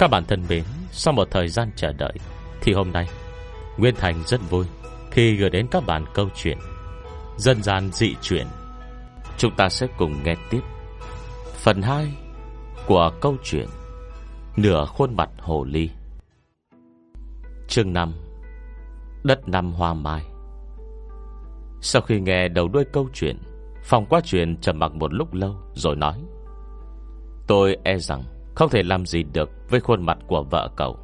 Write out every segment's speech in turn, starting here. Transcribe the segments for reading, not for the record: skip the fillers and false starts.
Các bạn thân mến, sau một thời gian chờ đợi thì hôm nay Nguyên Thành rất vui khi gửi đến các bạn câu chuyện Dân gian dị truyện. Chúng ta sẽ cùng nghe tiếp phần 2 của câu chuyện Nửa khuôn mặt hồ ly. Chương 5: Đất năm hoa mai. Sau khi nghe đầu đuôi câu chuyện, Phong Quá Truyền trầm mặc một lúc lâu rồi nói: Tôi e rằng không thể làm gì được với khuôn mặt của vợ cậu.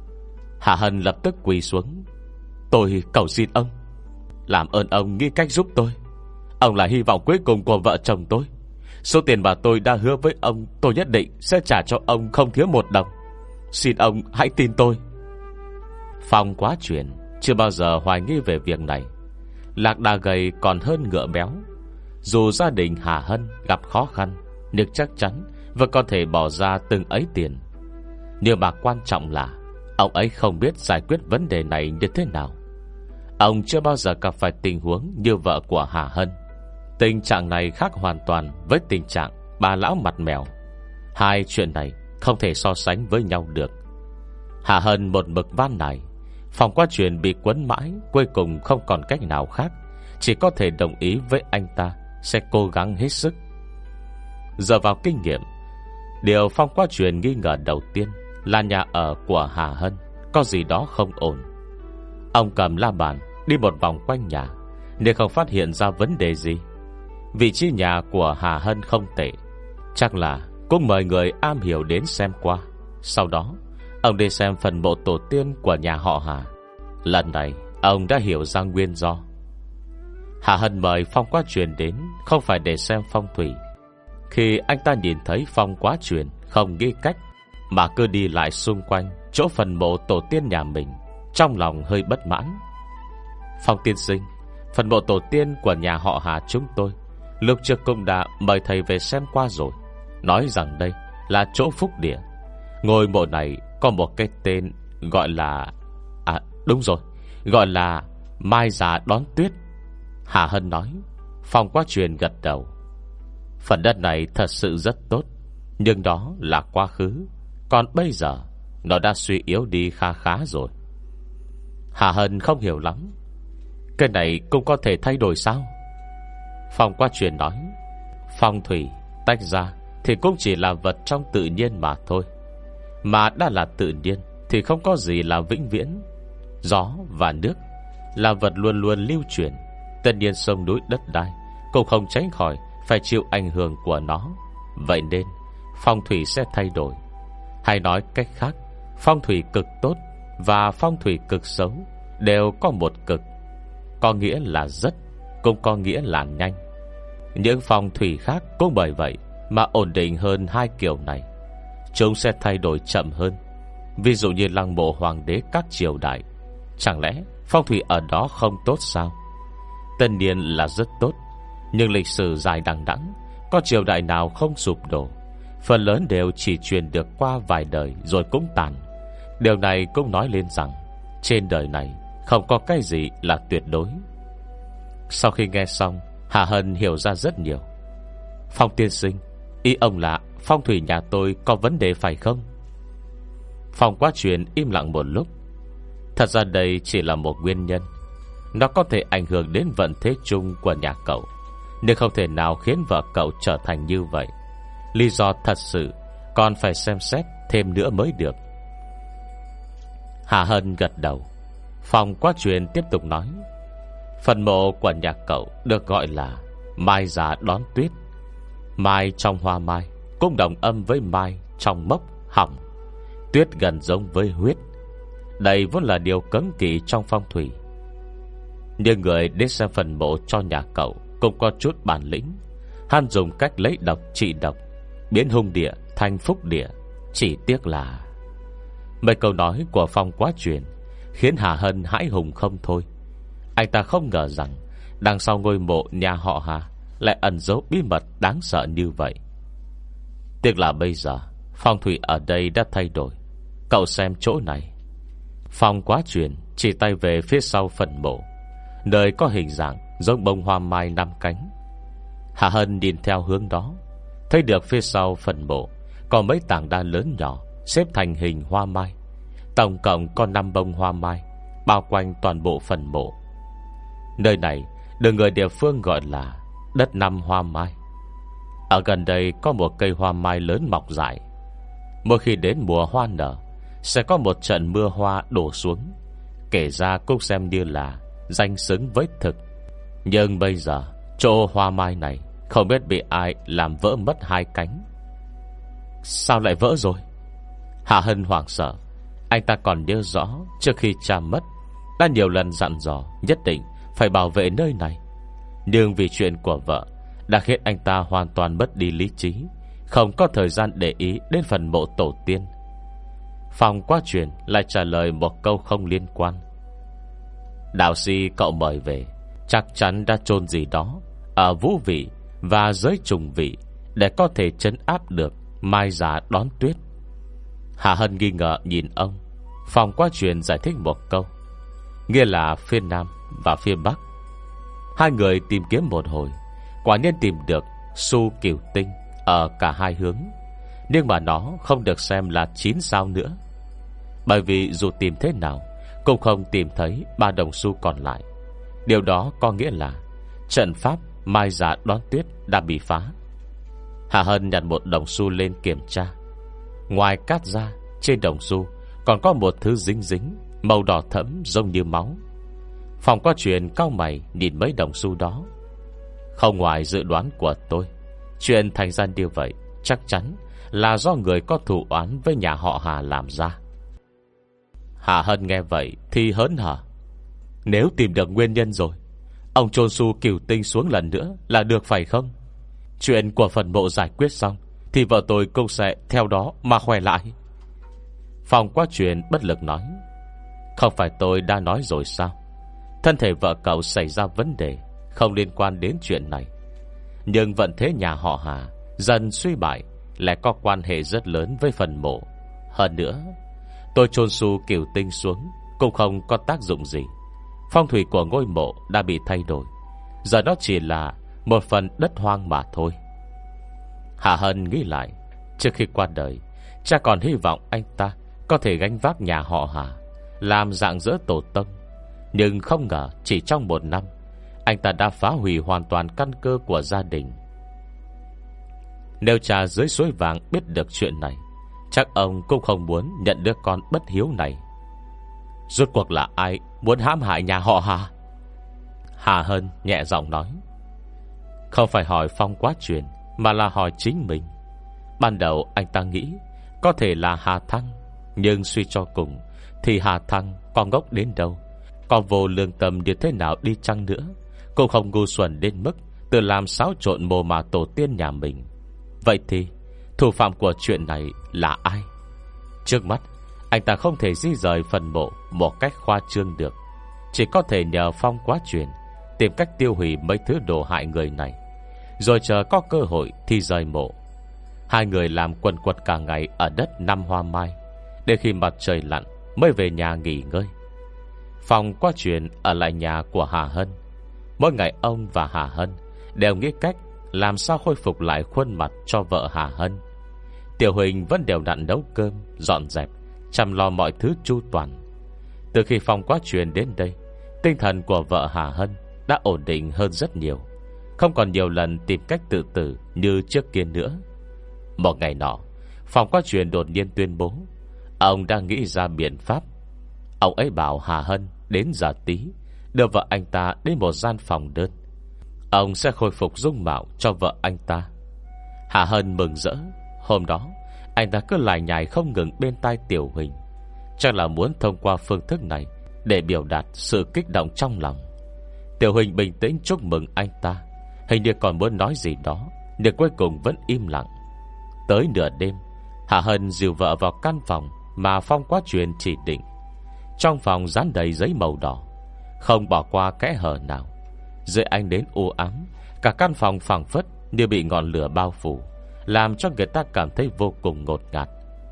Hạ Hân lập tức quỳ xuống: Tôi cầu xin ông, làm ơn ông nghĩ cách giúp tôi. Ông là hy vọng cuối cùng của vợ chồng tôi. Số tiền mà tôi đã hứa với ông, tôi nhất định sẽ trả cho ông không thiếu một đồng. Xin ông hãy tin tôi. Phong Quá Truyền chưa bao giờ hoài nghi về việc này. Lạc đà gầy còn hơn ngựa béo. Dù gia đình Hà Hân gặp khó khăn, nhưng chắc chắn vẫn có thể bỏ ra từng ấy tiền. Nhưng mà quan trọng là ông ấy không biết giải quyết vấn đề này như thế nào. Ông chưa bao giờ gặp phải tình huống như vợ của Hà Hân. Tình trạng này khác hoàn toàn với tình trạng bà lão mặt mèo. Hai chuyện này không thể so sánh với nhau được. Hà Hân một mực van nài. Phong Quá Truyền bị quấn mãi, cuối cùng không còn cách nào khác, chỉ có thể đồng ý với anh ta sẽ cố gắng hết sức. Dựa vào kinh nghiệm, điều Phong Quá Truyền nghi ngờ đầu tiên là nhà ở của Hà Hân có gì đó không ổn. Ông cầm la bàn đi một vòng quanh nhà, nhưng không phát hiện ra vấn đề gì. Vị trí nhà của Hà Hân không tệ, chắc là cũng mời người am hiểu đến xem qua. Sau đó ông đi xem phần mộ tổ tiên của nhà họ Hà. Lần này ông đã hiểu ra nguyên do. Hà Hân mời Phong Quá Truyền đến không phải để xem phong thủy. Khi anh ta nhìn thấy Phong Quá Truyền không nghĩ cách mà cứ đi lại xung quanh chỗ phần mộ tổ tiên nhà mình, trong lòng hơi bất mãn. Phong tiên sinh, phần mộ tổ tiên của nhà họ Hà chúng tôi lúc trước cũng đã mời thầy về xem qua rồi, nói rằng đây là chỗ phúc địa. Ngôi mộ này có một cái tên gọi là... đúng rồi, gọi là Mai Già Đón Tuyết. Hà Hân nói. Phong Quá Truyền gật đầu. Phần đất này thật sự rất tốt, nhưng đó là quá khứ. Còn bây giờ nó đã suy yếu đi khá khá rồi. Hà Hân không hiểu lắm. Cái này cũng có thể thay đổi sao? Phong Quá Truyền nói. Phong thủy tách ra thì cũng chỉ là vật trong tự nhiên mà thôi. Mà đã là tự nhiên thì không có gì là vĩnh viễn. Gió và nước là vật luôn luôn lưu chuyển. Tất nhiên sông núi đất đai cũng không tránh khỏi phải chịu ảnh hưởng của nó. Vậy nên phong thủy sẽ thay đổi. Hay nói cách khác, phong thủy cực tốt và phong thủy cực xấu đều có một cực, có nghĩa là rất, cũng có nghĩa là nhanh. Những phong thủy khác cũng bởi vậy mà ổn định hơn hai kiểu này. Chúng sẽ thay đổi chậm hơn. Ví dụ như lăng mộ hoàng đế các triều đại, chẳng lẽ phong thủy ở đó không tốt sao? Tất nhiên là rất tốt, nhưng lịch sử dài đằng đẵng, có triều đại nào không sụp đổ? Phần lớn đều chỉ truyền được qua vài đời rồi cũng tàn. Điều này cũng nói lên rằng trên đời này không có cái gì là tuyệt đối. Sau khi nghe xong, Hà Hân hiểu ra rất nhiều. Phong tiên sinh, ý ông là phong thủy nhà tôi có vấn đề phải không? Phong Quá Truyền im lặng một lúc. Thật ra đây chỉ là một nguyên nhân. Nó có thể ảnh hưởng đến vận thế chung của nhà cậu, nhưng không thể nào khiến vợ cậu trở thành như vậy. Lý do thật sự còn phải xem xét thêm nữa mới được. Hà Hân gật đầu. Phong Quá Truyền tiếp tục nói. Phần mộ của nhà cậu được gọi là Mai Già Đón Tuyết. Mai trong hoa mai cũng đồng âm với mai trong mốc hỏng. Tuyết gần giống với huyết. Đây vốn là điều cấm kỵ trong phong thủy. Nhưng người đến xem phần mộ cho nhà cậu cũng có chút bản lĩnh. Hắn dùng cách lấy độc trị độc, biến hung địa thành phúc địa. Chỉ tiếc là... Mấy câu nói của Phong Quá Truyền khiến Hà Hân hãi hùng không thôi. Anh ta không ngờ rằng đằng sau ngôi mộ nhà họ Hà lại ẩn giấu bí mật đáng sợ như vậy. Tiếc là bây giờ phong thủy ở đây đã thay đổi. Cậu xem chỗ này. Phong Quá Truyền chỉ tay về phía sau phần mộ, nơi có hình dạng giống bông hoa mai 5 cánh. Hà Hân nhìn theo hướng đó, thấy được phía sau phần mộ có mấy tảng đá lớn nhỏ xếp thành hình hoa mai. Tổng cộng có 5 bông hoa mai bao quanh toàn bộ phần mộ. Nơi này được người địa phương gọi là đất 5 hoa mai. Ở gần đây có một cây hoa mai lớn mọc dại. Mỗi khi đến mùa hoa nở, sẽ có một trận mưa hoa đổ xuống. Kể ra cũng xem như là danh xứng với thực. Nhưng bây giờ chỗ hoa mai này không biết bị ai làm vỡ mất 2 cánh. Sao lại vỡ rồi? Hạ Hân hoảng sợ. Anh ta còn nhớ rõ trước khi cha mất đã nhiều lần dặn dò nhất định phải bảo vệ nơi này. Nhưng vì chuyện của vợ đã khiến anh ta hoàn toàn mất đi lý trí, không có thời gian để ý đến phần mộ tổ tiên. Phòng qua chuyện lại trả lời một câu không liên quan. Đạo sĩ cậu mời về chắc chắn đã chôn gì đó ở vũ vị và giới trùng vị để có thể trấn áp được mai già đón tuyết. Hạ Hân nghi ngờ nhìn ông. Phòng qua chuyện giải thích một câu, nghĩa là phía Nam và phía Bắc. Hai người tìm kiếm một hồi, quả nhiên tìm được Su Cửu Tinh ở cả hai hướng. Nhưng mà nó không được xem là 9 sao nữa, bởi vì dù tìm thế nào cũng không tìm thấy 3 đồng xu còn lại. Điều đó có nghĩa là trận pháp mai già đón tuyết đã bị phá. Hạ Hân nhặt một đồng xu lên kiểm tra. Ngoài cát ra, trên đồng xu còn có một thứ dính dính màu đỏ thẫm giống như máu. Phòng có chuyện cau mày nhìn mấy đồng xu đó. Không ngoài dự đoán của tôi, chuyện thành ra như vậy chắc chắn là do người có thù oán với nhà họ Hà làm ra. Hạ Hân nghe vậy thì hớn hở. Nếu tìm được nguyên nhân rồi, ông chôn Su Cửu Tinh xuống lần nữa là được phải không? Chuyện của phần mộ giải quyết xong thì vợ tôi cũng sẽ theo đó mà khỏe lại. Phòng qua chuyện bất lực nói. Không phải tôi đã nói rồi sao? Thân thể vợ cậu xảy ra vấn đề không liên quan đến chuyện này. Nhưng vận thế nhà họ Hà dần suy bại lại có quan hệ rất lớn với phần mộ. Hơn nữa, tôi chôn Su Cửu Tinh xuống cũng không có tác dụng gì. Phong thủy của ngôi mộ đã bị thay đổi, giờ nó chỉ là một phần đất hoang mà thôi. Hạ Hân nghĩ lại, trước khi qua đời, cha còn hy vọng anh ta có thể gánh vác nhà họ Hà, làm rạng rỡ tổ tông. Nhưng không ngờ chỉ trong 1 năm, anh ta đã phá hủy hoàn toàn căn cơ của gia đình. Nếu cha dưới suối vàng biết được chuyện này, chắc ông cũng không muốn nhận đứa con bất hiếu này. Rốt cuộc là ai muốn hãm hại nhà họ Hà? Hà Hân nhẹ giọng nói. Không phải hỏi Phong quá chuyện, mà là hỏi chính mình. Ban đầu anh ta nghĩ có thể là Hà Thăng, nhưng suy cho cùng thì Hà Thăng có ngốc đến đâu, có vô lương tâm như thế nào đi chăng nữa, cũng không ngu xuẩn đến mức tự làm xáo trộn mồ mả tổ tiên nhà mình. Vậy thì thủ phạm của chuyện này là ai? Trước mắt anh ta không thể di rời phần mộ một cách khoa trương được, chỉ có thể nhờ Phong quá chuyện tìm cách tiêu hủy mấy thứ đồ hại người này, rồi chờ có cơ hội thì rời mộ. Hai người làm quần quật cả ngày ở đất 5 hoa mai, để khi mặt trời lặn mới về nhà nghỉ ngơi. Phong quá chuyện ở lại nhà của Hà Hân. Mỗi ngày ông và Hà Hân đều nghĩ cách làm sao khôi phục lại khuôn mặt cho vợ Hà Hân. Tiểu Huỳnh vẫn đều đặn nấu cơm, dọn dẹp, chăm lo mọi thứ chu toàn. Từ khi Phong quá chuyện đến đây, tinh thần của vợ Hà Hân đã ổn định hơn rất nhiều, không còn nhiều lần tìm cách tự tử như trước kia nữa. Một ngày nọ, Phong quá chuyện đột nhiên tuyên bố ông đang nghĩ ra biện pháp. Ông ấy bảo Hà Hân đến giờ tí đưa vợ anh ta đến một gian phòng đơn. Ông sẽ khôi phục dung mạo cho vợ anh ta. Hà Hân mừng rỡ. Hôm đó anh ta cứ lải nhải không ngừng bên tai Tiểu Huỳnh, chắc là muốn thông qua phương thức này để biểu đạt sự kích động trong lòng. Tiểu Huỳnh bình tĩnh chúc mừng anh ta, hình như còn muốn nói gì đó, nhưng cuối cùng vẫn im lặng. Tới nửa đêm, Hạ Hân dìu vợ vào căn phòng mà Phong quá chuyện chỉ định. Trong phòng dán đầy giấy màu đỏ, không bỏ qua kẽ hở nào. Dưới ánh đến u ám, cả căn phòng phảng phất như bị ngọn lửa bao phủ, làm cho người ta cảm thấy vô cùng ngột ngạt.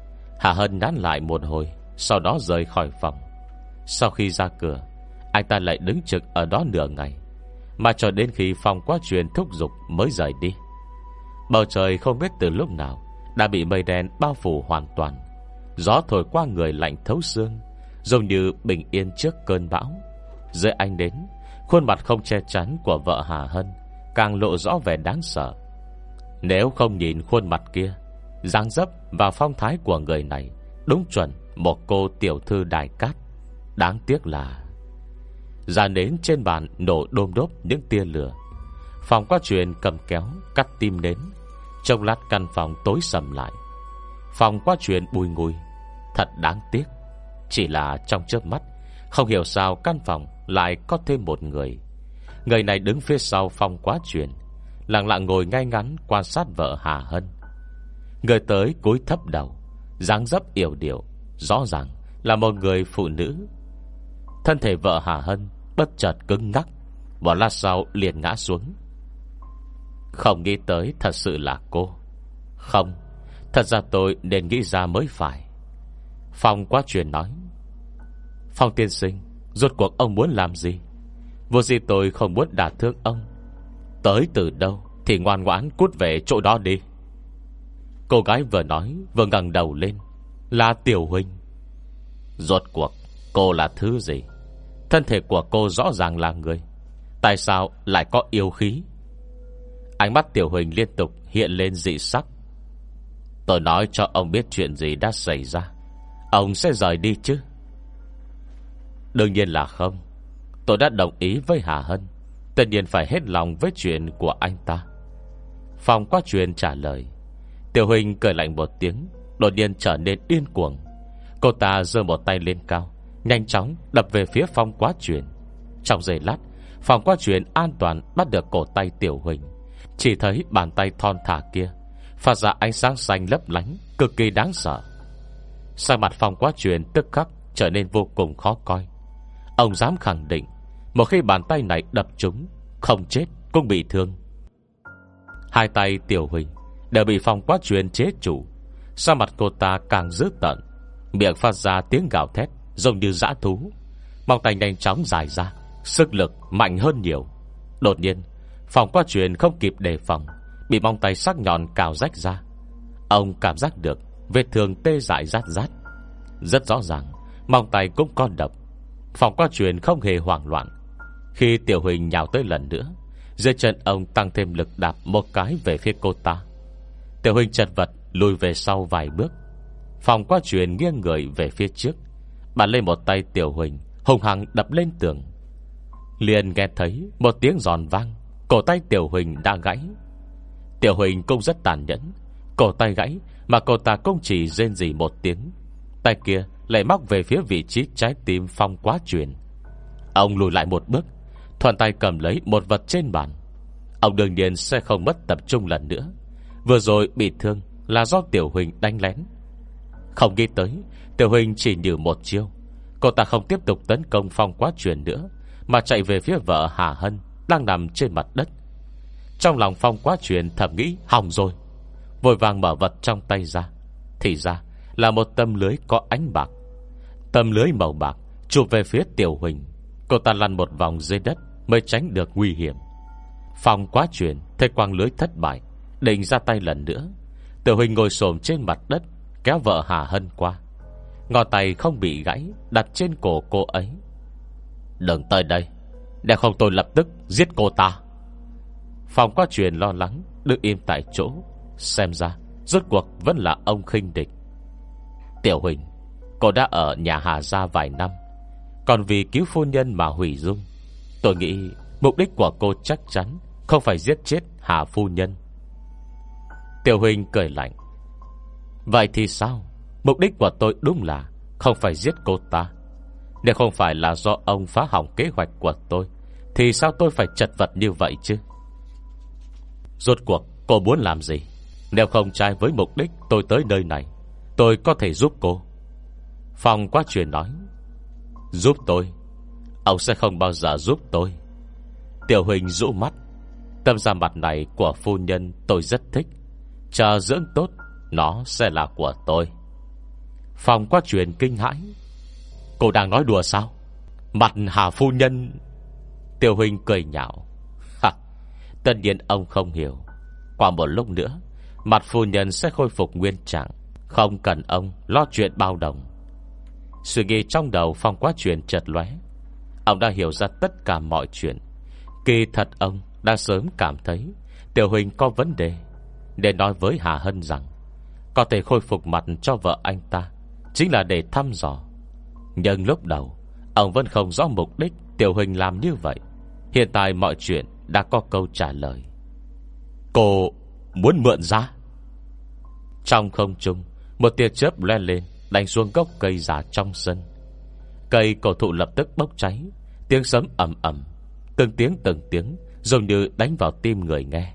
Hạ Hân nhắn lại một hồi, sau đó rời khỏi phòng. Sau khi ra cửa, anh ta lại đứng trực ở đó nửa ngày, mà cho đến khi Phong quá chuyện thúc giục mới rời đi. Bầu trời không biết từ lúc nào đã bị mây đen bao phủ hoàn toàn. Gió thổi qua người lạnh thấu xương, giống như bình yên trước cơn bão. Dưới ánh đến, khuôn mặt không che chắn của vợ Hà Hân càng lộ rõ vẻ đáng sợ. Nếu không nhìn khuôn mặt kia, dáng dấp và phong thái của người này đúng chuẩn một cô tiểu thư đài cát. Đáng tiếc là ra nến trên bàn nổ đôm đốp những tia lửa. Phòng qua chuyện cầm kéo cắt tim nến. Trong lát căn phòng tối sầm lại. Phòng qua chuyện bùi ngùi. Thật đáng tiếc. Chỉ là trong chớp mắt, không hiểu sao căn phòng lại có thêm một người. Người này đứng phía sau phòng quá chuyện, lặng lặng ngồi ngay ngắn quan sát vợ Hà Hân. Người tới cúi thấp đầu, dáng dấp yểu điệu, rõ ràng là một người phụ nữ. Thân thể vợ Hà Hân bất chợt cứng ngắc, một lát sau liền ngã xuống. Không nghĩ tới thật sự là cô. Không, thật ra tôi nên nghĩ ra mới phải. Phong quá chuyện nói: Phong tiên sinh, rốt cuộc ông muốn làm gì? Vô gì tôi không muốn đả thương ông. Tới từ đâu thì ngoan ngoãn cút về chỗ đó đi. Cô gái vừa nói vừa ngẩng đầu lên: Là Tiểu huynh. Rốt cuộc cô là thứ gì? Thân thể của cô rõ ràng là người, tại sao lại có yêu khí? Ánh mắt Tiểu huynh liên tục hiện lên dị sắc. Tôi nói cho ông biết chuyện gì đã xảy ra, ông sẽ rời đi chứ? Đương nhiên là không. Tôi đã đồng ý với Hà Hân, tất nhiên phải hết lòng với chuyện của anh ta. Phong quá chuyện trả lời. Tiểu huynh cười lạnh một tiếng, đột nhiên trở nên điên cuồng. Cô ta giơ một tay lên cao, nhanh chóng đập về phía Phong quá chuyện. Trong giây lát, Phong quá chuyện an toàn bắt được cổ tay Tiểu huynh. Chỉ thấy bàn tay thon thả kia phát ra ánh sáng xanh lấp lánh, cực kỳ đáng sợ. Sắc mặt Phong quá chuyện tức khắc trở nên vô cùng khó coi. Ông dám khẳng định, một khi bàn tay này đập trúng, không chết cũng bị thương. Hai tay Tiểu huynh đều bị Phong quá chuyện chế trụ. Sắc mặt cô ta càng dữ tợn, miệng phát ra tiếng gào thét giống như dã thú. Móng tay nhanh chóng dài ra, sức lực mạnh hơn nhiều. Đột nhiên, Phong quá chuyện không kịp đề phòng, bị móng tay sắc nhọn cào rách ra. Ông cảm giác được vết thương tê dại rát rát. Rất rõ ràng móng tay cũng có độc. Phong quá chuyện không hề hoảng loạn. Khi Tiểu huynh nhào tới lần nữa, dưới chân ông tăng thêm lực đạp một cái về phía cô ta. Tiểu huynh chật vật lùi về sau vài bước. Phong quá chuyện nghiêng người về phía trước, bàn lên một tay Tiểu huynh hùng hăng đập lên tường. Liền nghe thấy một tiếng giòn vang, cổ tay Tiểu huynh đã gãy. Tiểu huynh cũng rất tàn nhẫn, cổ tay gãy mà cô ta cũng chỉ rên rỉ một tiếng, tay kia lại móc về phía vị trí trái tim Phong quá chuyện. Ông lùi lại một bước, thuận tay cầm lấy một vật trên bàn. Ông đương nhiên sẽ không mất tập trung lần nữa. Vừa rồi bị thương là do Tiểu huynh đánh lén. Không nghĩ tới Tiểu huynh chỉ như một chiêu. Cô ta không tiếp tục tấn công Phong quá chuyện nữa, mà chạy về phía vợ Hà Hân đang nằm trên mặt đất. Trong lòng Phong quá chuyện thầm nghĩ hỏng rồi, vội vàng mở vật trong tay ra. Thì ra là một tấm lưới có ánh bạc. Tấm lưới màu bạc chụp về phía Tiểu huynh. Cô ta lăn một vòng dưới đất mới tránh được nguy hiểm. Phong quá chuyện thấy quang lưới thất bại, định ra tay lần nữa. Tiểu huynh ngồi xổm trên mặt đất, kéo vợ Hà Hân qua. Ngón tay không bị gãy đặt trên cổ cô ấy. Đừng tới đây, nếu không tôi lập tức giết cô ta. Phong quá chuyện lo lắng đứng im tại chỗ. Xem ra rốt cuộc vẫn là ông khinh địch. Tiểu huynh, cô đã ở nhà Hà gia vài năm, còn vì cứu phu nhân mà hủy dung. Tôi nghĩ mục đích của cô chắc chắn không phải giết chết Hà phu nhân. Tiểu huynh cười lạnh. Vậy thì sao? Mục đích của tôi đúng là không phải giết cô ta. Nếu không phải là do ông phá hỏng kế hoạch của tôi, thì sao tôi phải chật vật như vậy chứ? Rốt cuộc cô muốn làm gì? Nếu không trái với mục đích tôi tới nơi này, tôi có thể giúp cô. Phong quá chuyện nói. Giúp tôi? Ông sẽ không bao giờ giúp tôi. Tiểu huynh rũ mắt. Tâm da mặt này của phu nhân tôi rất thích, chờ dưỡng tốt nó sẽ là của tôi. Phong quá chuyện kinh hãi. Cô đang nói đùa sao? Mặt Hà phu nhân. Tiểu huynh cười nhạo. Tất nhiên ông không hiểu. Qua một lúc nữa, mặt phu nhân sẽ khôi phục nguyên trạng, Không cần ông lo chuyện bao đồng. Suy nghĩ trong đầu Phong Quá Truyền chợt lóe. Ông đã hiểu ra tất cả mọi chuyện. Kỳ thật ông đã sớm cảm thấy Tiểu Huỳnh có vấn đề, để nói với Hà Hân rằng có thể khôi phục mặt cho vợ anh ta chính là để thăm dò. Nhưng lúc đầu ông vẫn không rõ mục đích Tiểu Huỳnh làm như vậy. Hiện tại mọi chuyện đã có câu trả lời. Cô muốn mượn giá. Trong không trung, một tia chớp lóe lên, đánh xuống gốc cây già trong sân. Cây cổ thụ lập tức bốc cháy. Tiếng sấm ầm ầm, từng tiếng giống như đánh vào tim người nghe.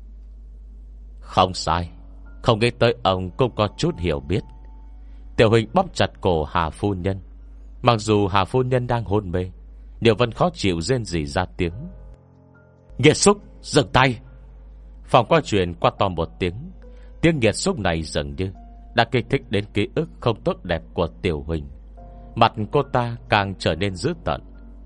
Không sai, không nghĩ tới ông cũng có chút hiểu biết. Tiểu Huỳnh bóp chặt cổ Hà phu nhân. Mặc dù Hà phu nhân đang hôn mê, nhưng vẫn khó chịu rên rỉ ra tiếng. Nghiệt xúc, dừng tay. Phòng Quá Truyền quát to một tiếng. Tiếng nghiệt xúc này dường như đã kích thích đến ký ức không tốt đẹp của Tiểu Huỳnh. Mặt cô ta càng trở nên dữ tợn.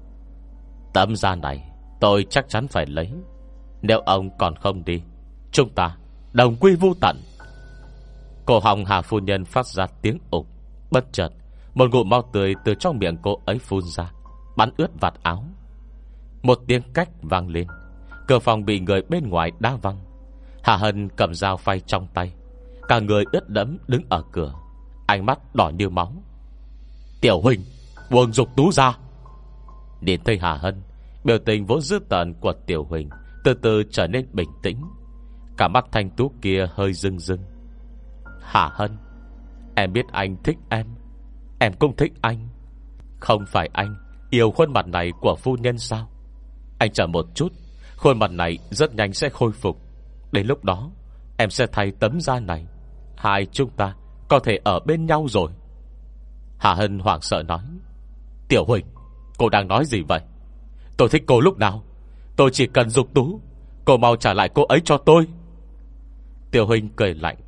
Tấm da này tôi chắc chắn phải lấy. Nếu ông còn không đi, chúng ta đồng quy vu tận. Cổ họng Hà phu nhân phát ra tiếng ục. Bất chợt một ngụm máu tươi từ trong miệng cô ấy phun ra, bắn ướt vạt áo. Một tiếng cách vang lên. Cửa phòng bị người bên ngoài đá văng. Hà Hân cầm dao phay trong tay, cả người ướt đẫm đứng ở cửa, ánh mắt đỏ như máu. Tiểu Huỳnh, buông Dục Tú ra. Nhìn thấy Hà Hân, biểu tình vốn dữ tợn của Tiểu Huỳnh từ từ trở nên bình tĩnh. Cả mắt thanh tú kia hơi rưng rưng. Hà Hân, em biết anh thích em cũng thích anh. Không phải anh yêu khuôn mặt này của phu nhân sao? Anh chờ một chút, khuôn mặt này rất nhanh sẽ khôi phục. Đến lúc đó em sẽ thay tấm da này, hai chúng ta có thể ở bên nhau rồi. Hà Hân hoảng sợ nói. Tiểu Huỳnh, cô đang nói gì vậy? Tôi thích cô lúc nào? Tôi chỉ cần Dục Tú. Cô mau trả lại cô ấy cho tôi. Tiểu Huỳnh cười lạnh.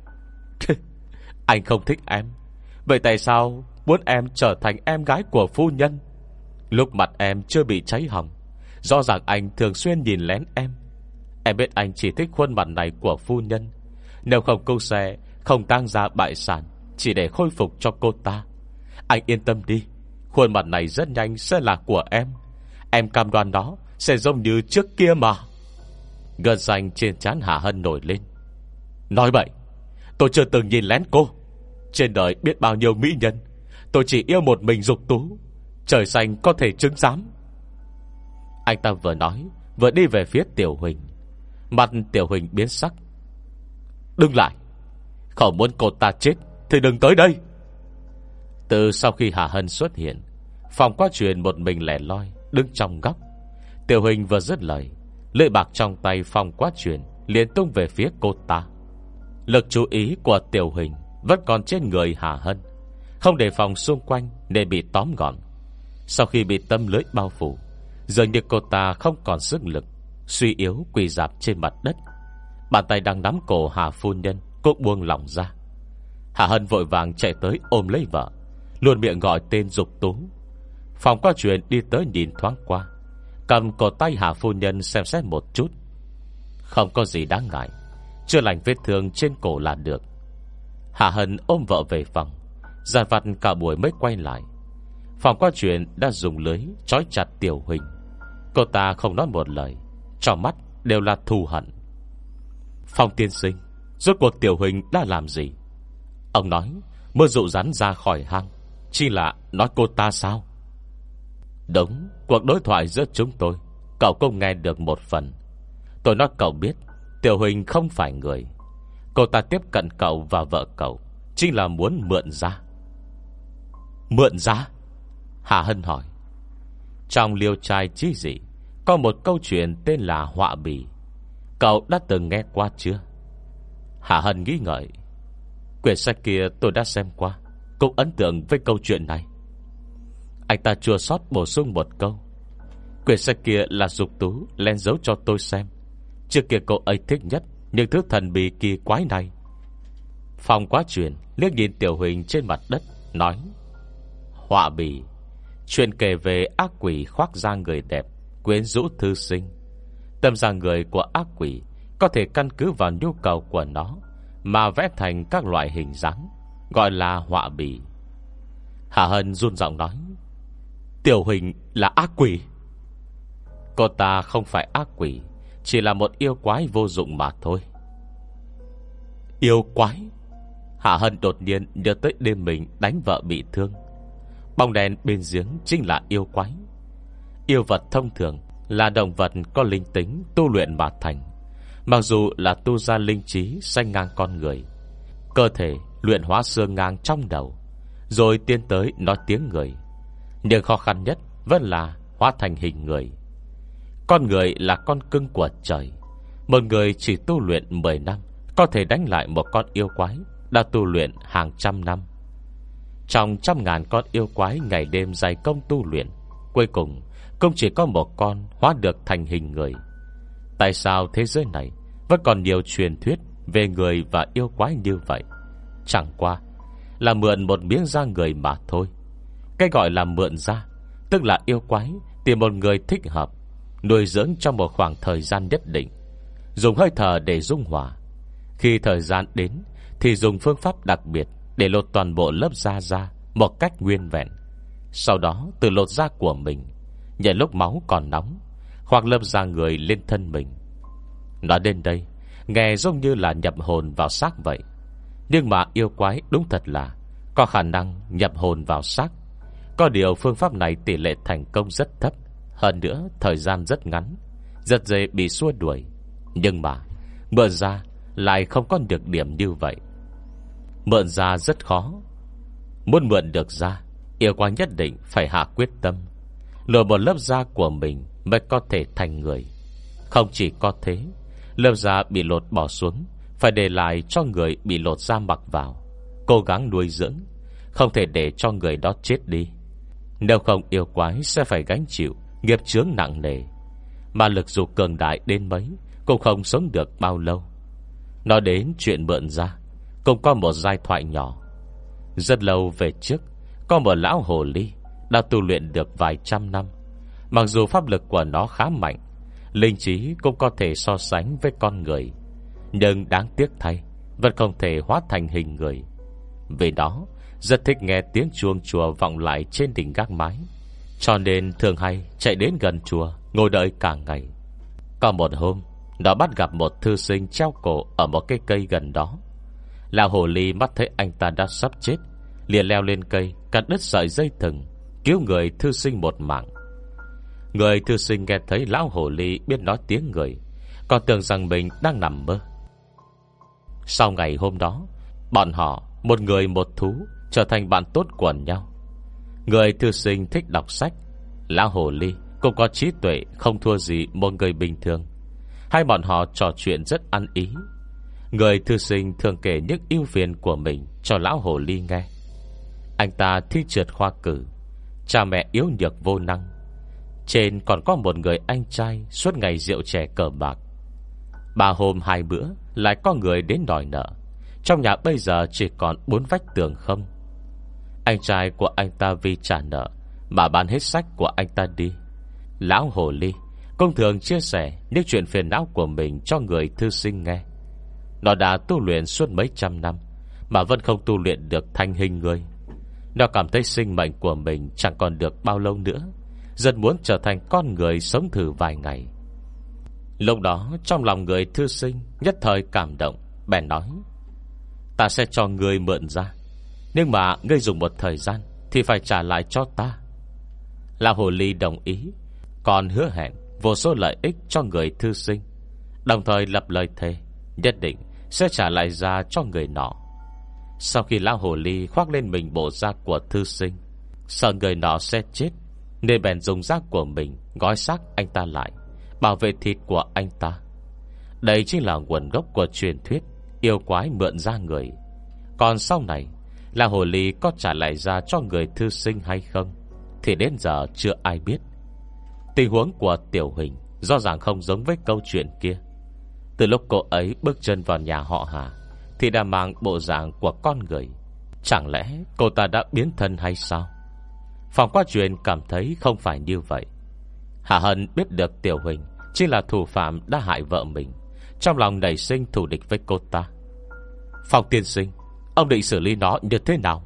Anh không thích em, vậy tại sao muốn em trở thành em gái của phu nhân? Lúc mặt em chưa bị cháy hỏng, rõ ràng anh thường xuyên nhìn lén em. Em biết anh chỉ thích khuôn mặt này của phu nhân. Nếu không cô sẽ không tang ra bại sản chỉ để khôi phục cho cô ta. Anh yên tâm đi, khuôn mặt này rất nhanh sẽ là của em. Em cam đoan nó sẽ giống như trước kia mà. Gân xanh trên trán Hà Hân nổi lên. Nói bậy, tôi chưa từng nhìn lén cô. Trên đời biết bao nhiêu mỹ nhân, tôi chỉ yêu một mình Dục Tú. Trời xanh có thể chứng giám. Anh ta vừa nói vừa đi về phía Tiểu Huỳnh. Mặt Tiểu Huỳnh biến sắc. Đừng lại, không muốn cô ta chết thì đừng tới đây. Từ sau khi Hà Hân xuất hiện, Phòng Quá Truyền một mình lẻ loi đứng trong góc. Tiểu Huỳnh vừa dứt lời, lưỡi bạc trong tay Phòng Quá Truyền liền tung về phía cô ta. Lực chú ý của Tiểu Huỳnh vẫn còn trên người Hà Hân, không đề phòng xung quanh nên bị tóm gọn. Sau khi bị tấm lưỡi bao phủ, dường như cô ta không còn sức lực, suy yếu quỳ rạp trên mặt đất. Bàn tay đang nắm cổ Hà phu nhân cũng buông lỏng ra. Hà Hân vội vàng chạy tới ôm lấy vợ, luôn miệng gọi tên Dục Tú. Phòng Quá Truyền đi tới nhìn thoáng qua, cầm cổ tay Hà phu nhân xem xét một chút. Không có gì đáng ngại, chưa lành vết thương trên cổ là được. Hà Hân ôm vợ về phòng, dàn vặt cả buổi mới quay lại. Phòng Quá Truyền đã dùng lưới trói chặt Tiểu Huỳnh. Cô ta không nói một lời, trong mắt đều là thù hận. Phong tiên sinh, rốt cuộc Tiểu Huỳnh đã làm gì? Ông nói mơ dụ rắn ra khỏi hang, chỉ là nói cô ta sao? Đúng, cuộc đối thoại giữa chúng tôi cậu cũng nghe được một phần. Tôi nói cậu biết Tiểu Huỳnh không phải người. Cô ta tiếp cận cậu và vợ cậu chính là muốn mượn giá. Mượn giá? Hà Hân hỏi. Trong Liêu Trai Chí Dị có một câu chuyện tên là Họa Bì. Cậu đã từng nghe qua chưa? Hà Hân nghĩ ngợi. Quyển sách kia tôi đã xem qua, cũng ấn tượng với câu chuyện này. Anh ta chua xót bổ sung một câu. Quyển sách kia là Dục Tú len giấu cho tôi xem. Trước kia cô ấy thích nhất những thứ thần bí kỳ quái này. Phòng Quá Truyền liếc nhìn Tiểu Huỳnh trên mặt đất, nói. Họa Bì, chuyện kể về ác quỷ khoác da người đẹp, quyến rũ thư sinh. Tâm da người của ác quỷ có thể căn cứ vào nhu cầu của nó mà vẽ thành các loại hình dáng. gọi là họa bì. Hạ Hân run giọng nói: Tiểu Huỳnh là ác quỷ. Cô ta không phải ác quỷ, chỉ là một yêu quái vô dụng mà thôi. Yêu quái? Hạ Hân đột nhiên nhớ tới đêm mình đánh vợ bị thương. Bóng đèn bên giếng chính là yêu quái. Yêu vật thông thường là động vật có linh tính tu luyện mà thành. Mặc dù là tu ra linh trí sánh ngang con người, cơ thể luyện hóa xương ngang trong đầu, rồi tiến tới nói tiếng người, nhưng khó khăn nhất vẫn là hóa thành hình người. Con người là con cưng của trời. Một người chỉ tu luyện 10 năm có thể đánh lại một con yêu quái đã tu luyện hàng trăm năm. Trong trăm ngàn con yêu quái ngày đêm dày công tu luyện, cuối cùng cũng chỉ có một con hóa được thành hình người. Tại sao thế giới này vẫn còn nhiều truyền thuyết về người và yêu quái như vậy? Chẳng qua là mượn một miếng da người mà thôi. Cái gọi là mượn da, tức là yêu quái tìm một người thích hợp, nuôi dưỡng trong một khoảng thời gian nhất định, dùng hơi thở để dung hòa. Khi thời gian đến thì dùng phương pháp đặc biệt để lột toàn bộ lớp da ra một cách nguyên vẹn. Sau đó tự lột da của mình, nhận lúc máu còn nóng, hoặc lớp da người lên thân mình. Nói đến đây nghe giống như là nhập hồn vào xác vậy. Nhưng mà yêu quái đúng thật là có khả năng nhập hồn vào xác. Có điều phương pháp này tỷ lệ thành công rất thấp. Hơn nữa thời gian rất ngắn, rất dễ bị xua đuổi. Nhưng mà mượn da lại không có được điểm như vậy. Mượn da rất khó. Muốn mượn được da, yêu quái nhất định phải hạ quyết tâm lột một lớp da của mình mới có thể thành người. Không chỉ có thế, lớp da bị lột bỏ xuống phải để lại cho người bị lột da mặc vào, cố gắng nuôi dưỡng, không thể để cho người đó chết đi. Nếu không yêu quái sẽ phải gánh chịu nghiệp chướng nặng nề, mà lực dù cường đại đến mấy cũng không sống được bao lâu. Nói đến chuyện mượn da, cũng có một giai thoại nhỏ. Rất lâu về trước, có một lão hồ ly đã tu luyện được vài trăm năm. Mặc dù pháp lực của nó khá mạnh, linh trí cũng có thể so sánh với con người, nhưng đáng tiếc thay vẫn không thể hóa thành hình người. Vì đó rất thích nghe tiếng chuông chùa vọng lại trên đỉnh gác mái, cho nên thường hay chạy đến gần chùa ngồi đợi cả ngày. Có một hôm, nó bắt gặp một thư sinh treo cổ ở một cái cây gần đó. Lão hồ ly mắt thấy anh ta đã sắp chết, liền leo lên cây, cắt đứt sợi dây thừng, cứu người thư sinh một mạng. Người thư sinh nghe thấy lão hồ ly biết nói tiếng người, còn tưởng rằng mình đang nằm mơ. Sau ngày hôm đó, bọn họ một người một thú trở thành bạn tốt của nhau. Người thư sinh thích đọc sách, lão hồ ly cũng có trí tuệ không thua gì một người bình thường. Hai bọn họ trò chuyện rất ăn ý. Người thư sinh thường kể những ưu phiền của mình cho lão hồ ly nghe. Anh ta thi trượt khoa cử, cha mẹ yếu nhược vô năng, trên còn có một người anh trai suốt ngày rượu chè cờ bạc. 3 hôm 2 bữa lại có người đến đòi nợ. Trong nhà bây giờ chỉ còn 4 vách tường không. Anh trai của anh ta vì trả nợ mà bán hết sách của anh ta đi. Lão hồ ly cũng thường chia sẻ những chuyện phiền não của mình cho người thư sinh nghe. Nó đã tu luyện suốt mấy trăm năm mà vẫn không tu luyện được thành hình người. Nó cảm thấy sinh mệnh của mình chẳng còn được bao lâu nữa, rất muốn trở thành con người sống thử vài ngày. Lúc đó trong lòng người thư sinh nhất thời cảm động, bèn nói: Ta sẽ cho ngươi mượn ra, nhưng mà ngươi dùng một thời gian thì phải trả lại cho ta. Lão hồ ly đồng ý, còn hứa hẹn vô số lợi ích cho người thư sinh, đồng thời lập lời thề nhất định sẽ trả lại ra cho người nọ. Sau khi lão hồ ly khoác lên mình bộ da của thư sinh, sợ người nọ sẽ chết, nên bèn dùng da của mình gói xác anh ta lại, bảo vệ thịt của anh ta. Đây chính là nguồn gốc của truyền thuyết yêu quái mượn da người. Còn sau này lão hồ ly có trả lại da cho người thư sinh hay không thì đến giờ chưa ai biết. Tình huống của Tiểu Huỳnh rõ ràng không giống với câu chuyện kia. Từ lúc cô ấy bước chân vào nhà họ Hà thì đã mang bộ dạng của con người. Chẳng lẽ cô ta đã biến thân hay sao? Phòng qua chuyện cảm thấy không phải như vậy. Hạ Hân biết được Tiểu Huỳnh chính là thủ phạm đã hại vợ mình, trong lòng nảy sinh thù địch với cô ta. Phòng tiên sinh, Ông định xử lý nó như thế nào?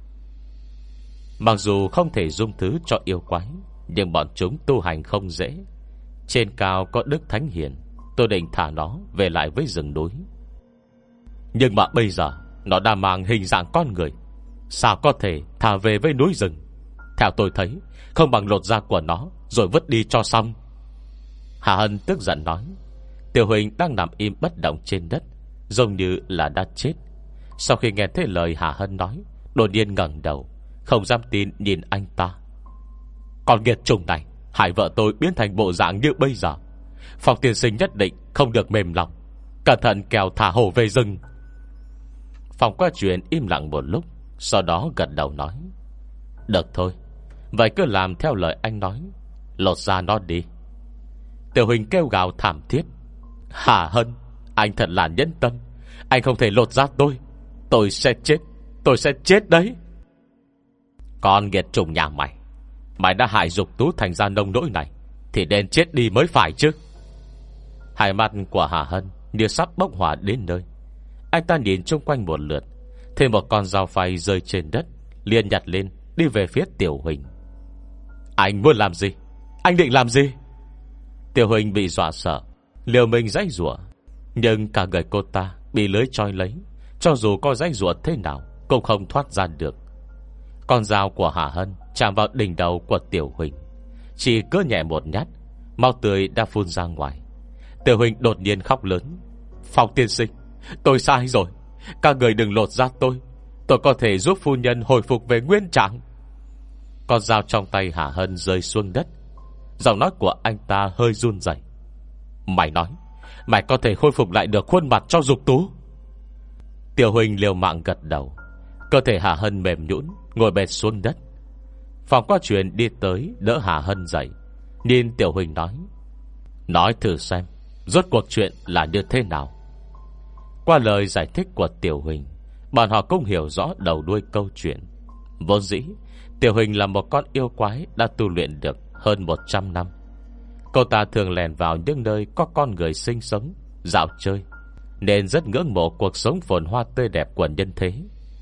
Mặc dù không thể dung thứ cho yêu quái, nhưng bọn chúng tu hành không dễ. Trên cao có đức thánh hiền, tôi định thả nó về lại với rừng núi. Nhưng mà bây giờ nó đã mang hình dạng con người, sao có thể thả về với núi rừng? Theo tôi thấy, không bằng lột da của nó rồi vứt đi cho xong. Hà Hân tức giận nói. Tiểu Huỳnh đang nằm im bất động trên đất, giống như là đã chết. Sau khi nghe thấy lời Hà Hân nói, đột nhiên ngẩng đầu, không dám tin nhìn anh ta. Con nghiệt chủng này hại vợ tôi biến thành bộ dạng như bây giờ. Phong tiên sinh nhất định không được mềm lòng, cẩn thận kẻo thả hổ về rừng. Phong qua chuyện im lặng một lúc, sau đó gật đầu nói. Được thôi, vậy cứ làm theo lời anh nói, lột ra nó đi. Tiểu Huỳnh kêu gào thảm thiết. Hà Hân, anh thật là nhẫn tâm. Anh không thể lột ra tôi. Tôi sẽ chết. Tôi sẽ chết đấy. Con nghiệt chủng nhà mày, mày đã hại Dục Tú thành ra nông nỗi này thì nên chết đi mới phải chứ. Hai mắt của Hà Hân như sắp bốc hỏa đến nơi. Anh ta nhìn chung quanh một lượt, thêm một con dao phay rơi trên đất, liền nhặt lên đi về phía Tiểu Huỳnh. Anh muốn làm gì? Anh định làm gì? Tiểu Huỳnh bị dọa sợ, liều mình giãy giụa, nhưng cả người cô ta bị lưới trói lấy, cho dù có giãy giụa thế nào cũng không thoát ra được. Con dao của Hà Hân chạm vào đỉnh đầu của Tiểu Huỳnh, chỉ cứa nhẹ một nhát, máu tươi đã phun ra ngoài. Tiểu Huỳnh đột nhiên khóc lớn. Phong tiên sinh, tôi sai rồi. Các người đừng lột ra tôi. Tôi có thể giúp phu nhân hồi phục về nguyên trạng. Con dao trong tay Hà Hân rơi xuống đất. Giọng nói của anh ta hơi run rẩy. Mày nói mày có thể khôi phục lại được khuôn mặt cho Dục Tú? Tiểu Huỳnh liều mạng gật đầu. Cơ thể Hà Hân mềm nhũn, ngồi bệt xuống đất. Phòng qua chuyện đi tới đỡ Hà Hân dậy, nhìn Tiểu Huỳnh nói. Nói thử xem, rốt cuộc chuyện là như thế nào? Qua lời giải thích của Tiểu Huỳnh, bọn họ cũng hiểu rõ đầu đuôi câu chuyện. Vốn dĩ Tiểu Huỳnh là một con yêu quái đã tu luyện được hơn 100 năm. Cô ta thường lèn vào những nơi có con người sinh sống, dạo chơi, nên rất ngưỡng mộ cuộc sống phồn hoa tươi đẹp của nhân thế.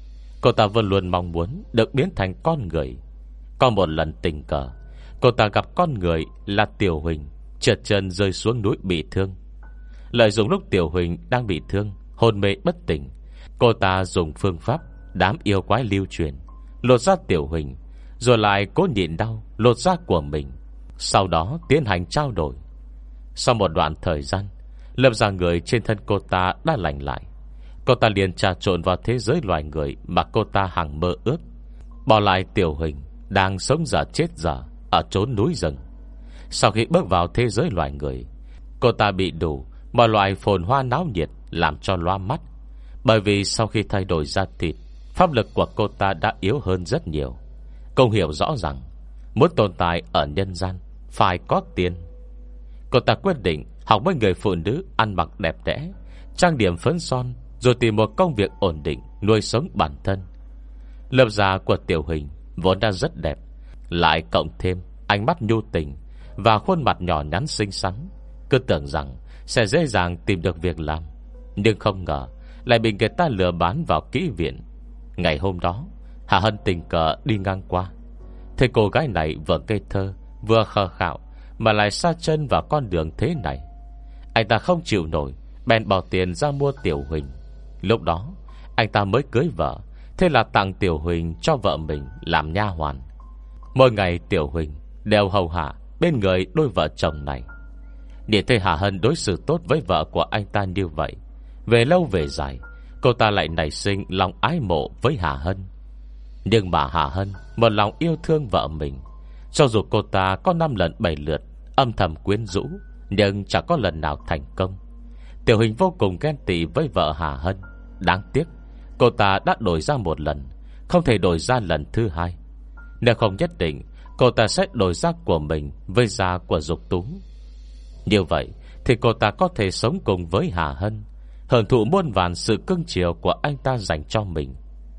Cô ta vẫn luôn mong muốn được biến thành con người. Có một lần tình cờ, cô ta gặp con người là Tiểu Huỳnh trượt chân rơi xuống núi bị thương. Lợi dụng lúc Tiểu Huỳnh đang bị thương, hôn mê bất tỉnh, cô ta dùng phương pháp đám yêu quái lưu truyền, lột da Tiểu Huỳnh, rồi lại cố nhịn đau lột da của mình, sau đó tiến hành trao đổi. Sau một đoạn thời gian, lớp da người trên thân cô ta đã lành lại. Cô ta liền trà trộn vào thế giới loài người mà cô ta hằng mơ ước, bỏ lại Tiểu Huỳnh đang sống dở chết dở ở chốn núi rừng. Sau khi bước vào thế giới loài người, cô ta bị đủ mọi loại phồn hoa náo nhiệt làm cho loa mắt. Bởi vì sau khi thay đổi da thịt, pháp lực của cô ta đã yếu hơn rất nhiều. Công hiểu rõ rằng muốn tồn tại ở nhân gian phải có tiền. Cô ta quyết định học với người phụ nữ ăn mặc đẹp đẽ, trang điểm phấn son, rồi tìm một công việc ổn định nuôi sống bản thân. Lớp da của Tiểu Huỳnh vốn đã rất đẹp, lại cộng thêm ánh mắt nhu tình và khuôn mặt nhỏ nhắn xinh xắn, cứ tưởng rằng sẽ dễ dàng tìm được việc làm. Nhưng không ngờ lại bị người ta lừa bán vào kỹ viện. Ngày hôm đó, Hà Hân tình cờ đi ngang qua, thấy cô gái này vừa ngây thơ vừa khờ khạo mà lại sa chân vào con đường thế này. Anh ta không chịu nổi, bèn bỏ tiền ra mua Tiểu Huỳnh. Lúc đó anh ta mới cưới vợ, thế là tặng Tiểu Huỳnh cho vợ mình làm nha hoàn. Mỗi ngày Tiểu Huỳnh đều hầu hạ bên người đôi vợ chồng này. Nhìn thấy Hà Hân đối xử tốt với vợ của anh ta như vậy, về lâu về dài, cô ta lại nảy sinh lòng ái mộ với Hà Hân. Nhưng mà Hà Hân một lòng yêu thương vợ mình. Cho dù cô ta có 5 lần 7 lượt âm thầm quyến rũ, nhưng chẳng có lần nào thành công. Tiểu Huỳnh vô cùng ghen tị với vợ Hà Hân. Đáng tiếc cô ta đã đổi ra một lần, không thể đổi ra lần thứ hai. Nếu không, nhất định cô ta sẽ đổi da của mình với da của Dục Tú. Như vậy thì cô ta có thể sống cùng với Hà Hân, hưởng thụ muôn vàn sự cưng chiều của anh ta dành cho mình.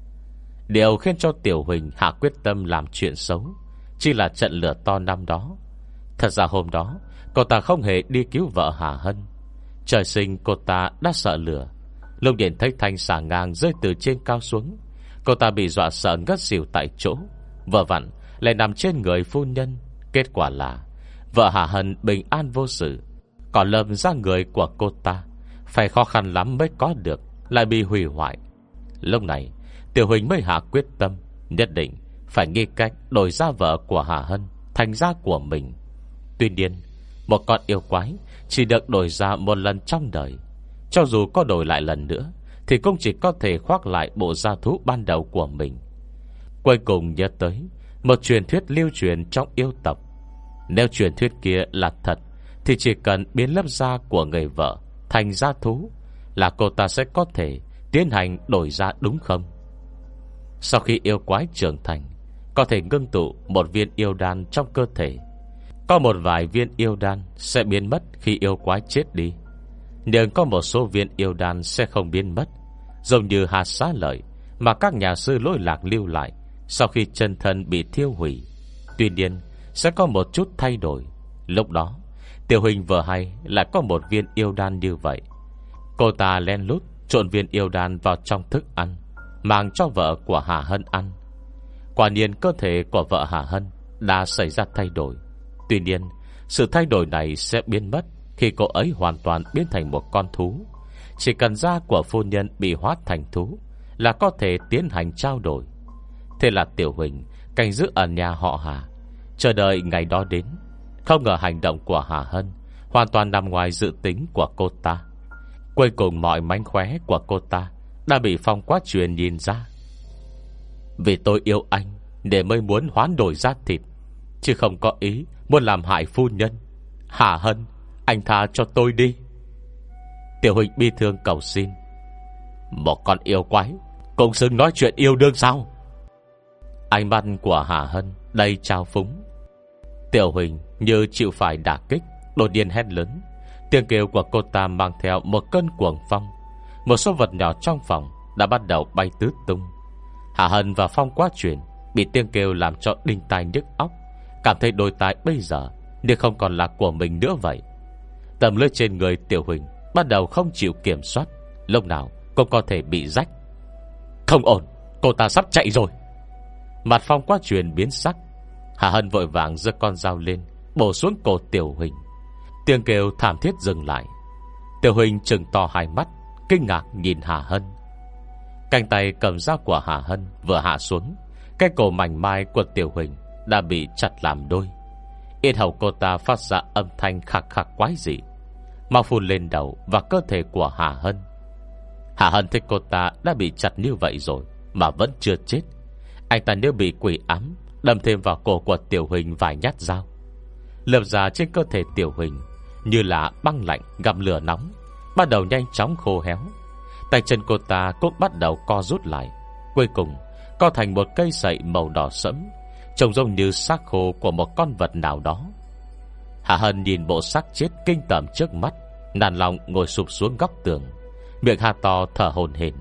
Điều khiến cho Tiểu Huỳnh hạ quyết tâm làm chuyện xấu chỉ là trận lửa to năm đó. Thật ra hôm đó cô ta không hề đi cứu vợ Hà Hân. Trời sinh cô ta đã sợ lửa, Lúc nhìn thấy thanh xà ngang rơi từ trên cao xuống, cô ta bị dọa sợ ngất xỉu tại chỗ. Vợ vặn lại nằm trên người phu nhân. Kết quả là vợ Hà Hân bình an vô sự, còn Lâm ra người của cô ta phải khó khăn lắm mới có được lại bị hủy hoại. Lúc này Tiểu Huỳnh mới hạ quyết tâm nhất định phải nghĩ cách đổi ra vợ của Hà Hân thành ra của mình. Tuy nhiên, một con yêu quái chỉ được đổi ra một lần trong đời. Cho dù có đổi lại lần nữa thì cũng chỉ có thể khoác lại bộ da thú ban đầu của mình. Cuối cùng nhớ tới một truyền thuyết lưu truyền trong yêu tộc. Nếu truyền thuyết kia là thật thì chỉ cần biến lớp da của người vợ thành da thú là cô ta sẽ có thể tiến hành đổi da, đúng không? Sau khi yêu quái trưởng thành, có thể ngưng tụ một viên yêu đan trong cơ thể. Có một vài viên yêu đan sẽ biến mất khi yêu quái chết đi, nhưng có một số viên yêu đan sẽ không biến mất, giống như hạt xá lợi mà các nhà sư lỗi lạc lưu lại sau khi chân thân bị thiêu hủy. Tuy nhiên sẽ có một chút thay đổi. Lúc đó Tiểu Huỳnh vừa hay lại có một viên yêu đan như vậy. Cô ta len lút trộn viên yêu đan vào trong thức ăn, mang cho vợ của Hà Hân ăn. Quả nhiên cơ thể của vợ Hà Hân đã xảy ra thay đổi. Tuy nhiên sự thay đổi này sẽ biến mất khi cô ấy hoàn toàn biến thành một con thú. Chỉ cần da của phu nhân bị hóa thành thú là có thể tiến hành trao đổi. Thế là Tiểu Huỳnh canh giữ ở nhà họ Hà, chờ đợi ngày đó đến. Không ngờ hành động của Hà Hân hoàn toàn nằm ngoài dự tính của cô ta. Cuối cùng mọi mánh khóe của cô ta đã bị Phong Quá Truyền nhìn ra. Vì tôi yêu anh để mới muốn hoán đổi da thịt, chứ không có ý muốn làm hại phu nhân. Hà Hân, anh tha cho tôi đi. Tiểu Huỳnh bi thương cầu xin. Một con yêu quái cũng xứng nói chuyện yêu đương sao? Ánh mắt của Hà Hân đầy trao phúng. Tiểu Huỳnh như chịu phải đả kích, đột nhiên hét lớn. Tiếng kêu của cô ta mang theo một cơn cuồng phong. Một số vật nhỏ trong phòng đã bắt đầu bay tứ tung. Hà Hân và Phong Quá Truyền bị tiếng kêu làm cho đinh tai nhức óc, cảm thấy đôi tai bây giờ nhưng không còn là của mình nữa vậy. Tầm lưỡi trên người Tiểu Huỳnh bắt đầu không chịu kiểm soát, lúc nào cũng có thể bị rách. Không ổn, cô ta sắp chạy rồi. Mặt Phong Quá Truyền biến sắc. Hà Hân vội vàng giơ con dao lên, bổ xuống cổ Tiểu Huỳnh. Tiếng kêu thảm thiết dừng lại. Tiểu Huỳnh trừng to hai mắt, kinh ngạc nhìn Hà Hân. Cánh tay cầm dao của Hà Hân vừa hạ xuống, cái cổ mảnh mai của Tiểu Huỳnh đã bị chặt làm đôi. Yết hầu cô ta phát ra âm thanh khạc khạc quái dị, máu phun lên đầu và cơ thể của Hà Hân. Hà Hân thấy cô ta đã bị chặt như vậy rồi mà vẫn chưa chết. Anh ta như bị quỷ ám, đâm thêm vào cổ của Tiểu Huỳnh vài nhát dao. Lớp da trên cơ thể Tiểu Huỳnh như là băng lạnh gặp lửa nóng, bắt đầu nhanh chóng khô héo. Tay chân cô ta cũng bắt đầu co rút lại, cuối cùng co thành một cây sậy màu đỏ sẫm, trông giống như xác khô của một con vật nào đó. Hà Hân nhìn bộ xác chết kinh tởm trước mắt, nản lòng ngồi sụp xuống góc tường, miệng hà to thở hổn hển.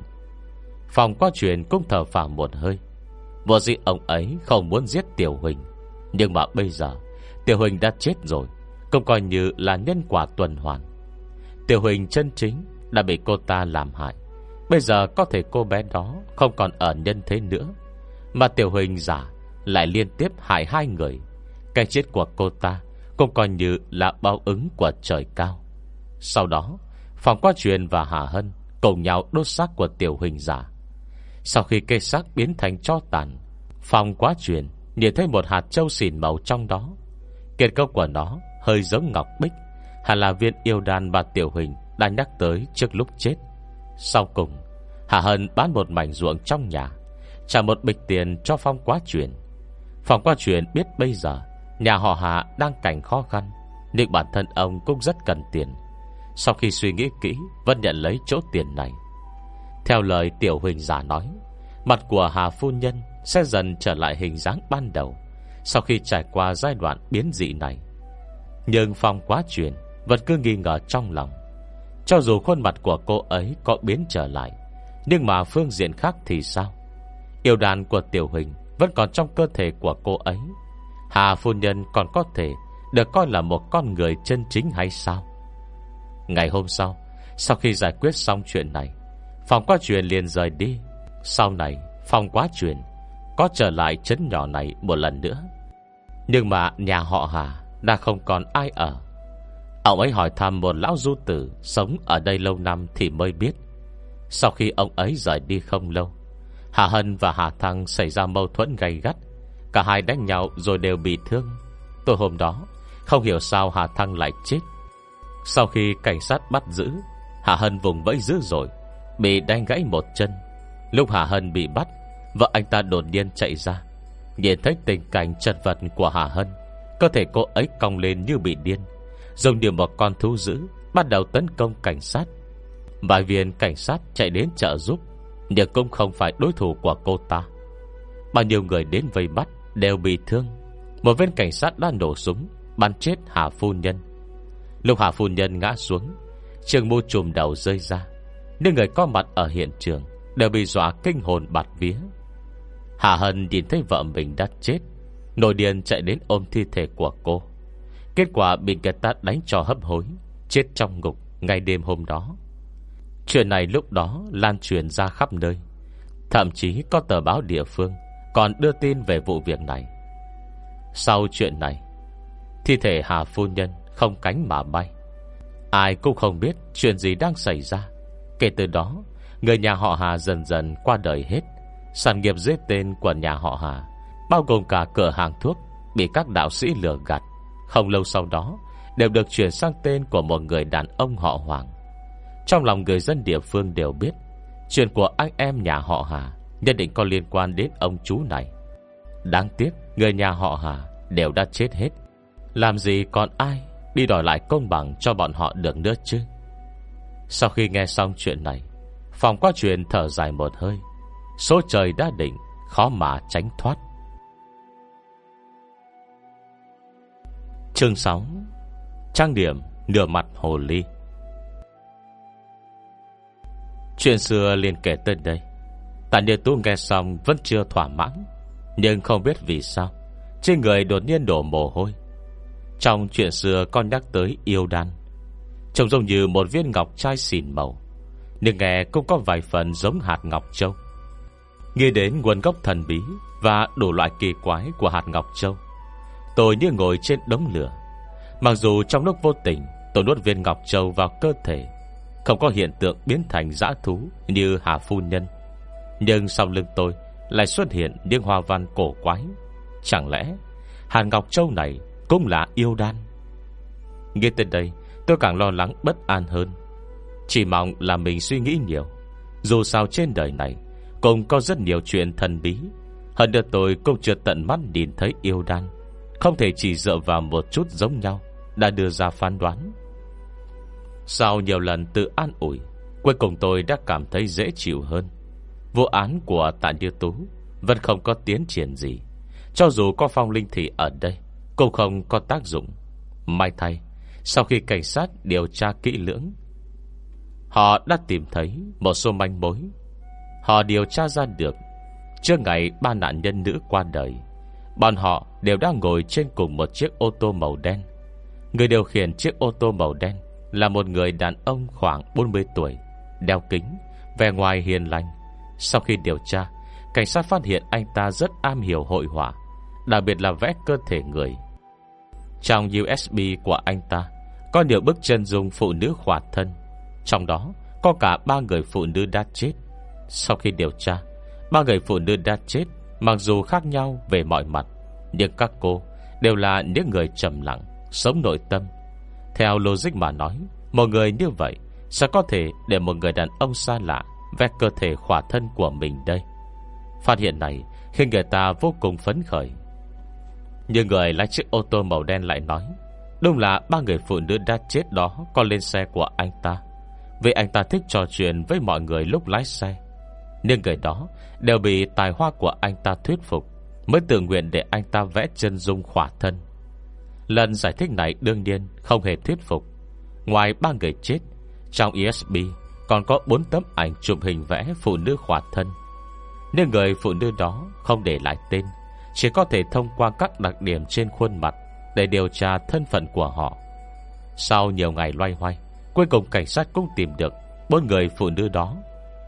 Phong Quá Truyền cũng thở phào một hơi. Vợ dĩ ông ấy không muốn giết Tiểu Huỳnh, nhưng mà bây giờ Tiểu Huỳnh đã chết rồi, cũng coi như là nhân quả tuần hoàn. Tiểu Huỳnh chân chính đã bị cô ta làm hại. Bây giờ có thể cô bé đó không còn ở nhân thế nữa, mà Tiểu Huỳnh giả lại liên tiếp hại hai người. Cái chết của cô ta cũng coi như là báo ứng của trời cao. Sau đó Phong Quá Truyền và Hà Hân cùng nhau đốt xác của Tiểu Huỳnh giả. Sau khi cây xác biến thành tro tàn, Phong Quá Truyền nhìn thấy một hạt châu xỉn màu trong đó. Kết cấu của nó hơi giống ngọc bích, hẳn là viên yêu đan mà Tiểu Huỳnh đã nhắc tới trước lúc chết. Sau cùng Hà Hân bán một mảnh ruộng trong nhà, trả một bịch tiền cho Phong Quá Truyền. Phong Quá Truyền biết bây giờ nhà họ Hà đang cảnh khó khăn, nhưng bản thân ông cũng rất cần tiền. Sau khi suy nghĩ kỹ, vẫn nhận lấy chỗ tiền này. Theo lời Tiểu Huỳnh giả nói, mặt của Hà phu nhân sẽ dần trở lại hình dáng ban đầu sau khi trải qua giai đoạn biến dị này. Nhưng Phong Quá Truyền vẫn cứ nghi ngờ trong lòng. Cho dù khuôn mặt của cô ấy có biến trở lại, nhưng mà phương diện khác thì sao? Yêu đàn của Tiểu Huỳnh vẫn còn trong cơ thể của cô ấy. Hà phu nhân còn có thể được coi là một con người chân chính hay sao? Ngày hôm sau, sau khi giải quyết xong chuyện này, Phòng qua chuyện liền rời đi. Sau này Phòng quá chuyện có trở lại trấn nhỏ này một lần nữa, nhưng mà nhà họ Hà đã không còn ai ở. Ông ấy hỏi thăm một lão du tử sống ở đây lâu năm thì mới biết, sau khi ông ấy rời đi không lâu, Hà Hân và Hà Thăng xảy ra mâu thuẫn gay gắt. Cả hai đánh nhau rồi đều bị thương. Tối hôm đó không hiểu sao Hà Thăng lại chết. Sau khi cảnh sát bắt giữ, Hà Hân vùng vẫy dữ rồi, bị đánh gãy một chân. Lúc Hà Hân bị bắt, vợ anh ta đột nhiên chạy ra, nhìn thấy tình cảnh chật vật của Hà Hân, cơ thể cô ấy cong lên như bị điên, giống như một con thú dữ bắt đầu tấn công cảnh sát. Vài viên cảnh sát chạy đến trợ giúp, nhưng cũng không phải đối thủ của cô ta. Bao nhiêu người đến vây bắt đều bị thương. Một viên cảnh sát đã nổ súng bắn chết Hà phu nhân. Lúc Hà phu nhân ngã xuống, trường mũ trùm đầu rơi ra, những người có mặt ở hiện trường đều bị dọa kinh hồn bạt vía. Hà Hân nhìn thấy vợ mình đã chết, nổi điên chạy đến ôm thi thể của cô. Kết quả bị người ta đánh cho hấp hối, chết trong ngục ngay đêm hôm đó. Chuyện này lúc đó lan truyền ra khắp nơi. Thậm chí có tờ báo địa phương còn đưa tin về vụ việc này. Sau chuyện này, thi thể Hà phu nhân không cánh mà bay. Ai cũng không biết chuyện gì đang xảy ra. Kể từ đó, người nhà họ Hà dần dần qua đời hết. Sản nghiệp dưới tên của nhà họ Hà, bao gồm cả cửa hàng thuốc, bị các đạo sĩ lừa gạt. Không lâu sau đó đều được chuyển sang tên của một người đàn ông họ Hoàng. Trong lòng người dân địa phương đều biết, chuyện của anh em nhà họ Hà nhất định có liên quan đến ông chú này. Đáng tiếc người nhà họ Hà đều đã chết hết, làm gì còn ai đi đòi lại công bằng cho bọn họ được nữa chứ. Sau khi nghe xong chuyện này, Phòng qua chuyện thở dài một hơi. Số trời đã định, khó mà tránh thoát. Chương 6. Trang điểm nửa mặt hồ ly. Chuyện xưa liền kể tới đây. Tạ Niên Tú nghe xong vẫn chưa thỏa mãn, nhưng không biết vì sao trên người đột nhiên đổ mồ hôi. Trong chuyện xưa con nhắc tới yêu đan, trông giống như một viên ngọc trai xỉn màu, nhưng nghe cũng có vài phần giống hạt ngọc châu. Nghĩ đến nguồn gốc thần bí và đủ loại kỳ quái của hạt ngọc châu, tôi như ngồi trên đống lửa. Mặc dù trong lúc vô tình tôi nuốt viên ngọc châu vào cơ thể, không có hiện tượng biến thành dã thú như Hà phu nhân, nhưng sau lưng tôi lại xuất hiện những hoa văn cổ quái. Chẳng lẽ hạt ngọc châu này cũng là yêu đan? Nghe tới đây tôi càng lo lắng bất an hơn. Chỉ mong là mình suy nghĩ nhiều. Dù sao trên đời này cũng có rất nhiều chuyện thần bí. Hơn nữa tôi cũng chưa tận mắt nhìn thấy yêu đan, không thể chỉ dựa vào một chút giống nhau đã đưa ra phán đoán. Sau nhiều lần tự an ủi, cuối cùng tôi đã cảm thấy dễ chịu hơn. Vụ án của Tạ Như Tú vẫn không có tiến triển gì. Cho dù có Phong Linh Thị ở đây cũng không có tác dụng. May thay, sau khi cảnh sát điều tra kỹ lưỡng, họ đã tìm thấy một số manh mối. Họ điều tra ra được, trước ngày 3 nạn nhân nữ qua đời, bọn họ đều đang ngồi trên cùng một chiếc ô tô màu đen. Người điều khiển chiếc ô tô màu đen là một người đàn ông khoảng 40 tuổi, đeo kính, vẻ ngoài hiền lành. Sau khi điều tra, cảnh sát phát hiện anh ta rất am hiểu hội họa, đặc biệt là vẽ cơ thể người. Trong USB của anh ta có nhiều bức chân dung phụ nữ khỏa thân, trong đó có cả 3 người phụ nữ đã chết. Sau khi điều tra, 3 người phụ nữ đã chết mặc dù khác nhau về mọi mặt, nhưng các cô đều là những người trầm lặng, sống nội tâm. Theo logic mà nói, một người như vậy sẽ có thể để một người đàn ông xa lạ vẽ cơ thể khỏa thân của mình đây. Phát hiện này khiến người ta vô cùng phấn khởi. Nhưng người lái chiếc ô tô màu đen lại nói, đúng là 3 người phụ nữ đã chết đó có lên xe của anh ta, vì anh ta thích trò chuyện với mọi người lúc lái xe. Nhưng người đó đều bị tài hoa của anh ta thuyết phục, mới tự nguyện để anh ta vẽ chân dung khỏa thân. Lần giải thích này đương nhiên không hề thuyết phục. Ngoài 3 người chết, trong USB còn có 4 tấm ảnh chụp hình vẽ phụ nữ khỏa thân. Nhưng người phụ nữ đó không để lại tên, chỉ có thể thông qua các đặc điểm trên khuôn mặt để điều tra thân phận của họ. Sau nhiều ngày loay hoay, cuối cùng cảnh sát cũng tìm được 4 người phụ nữ đó.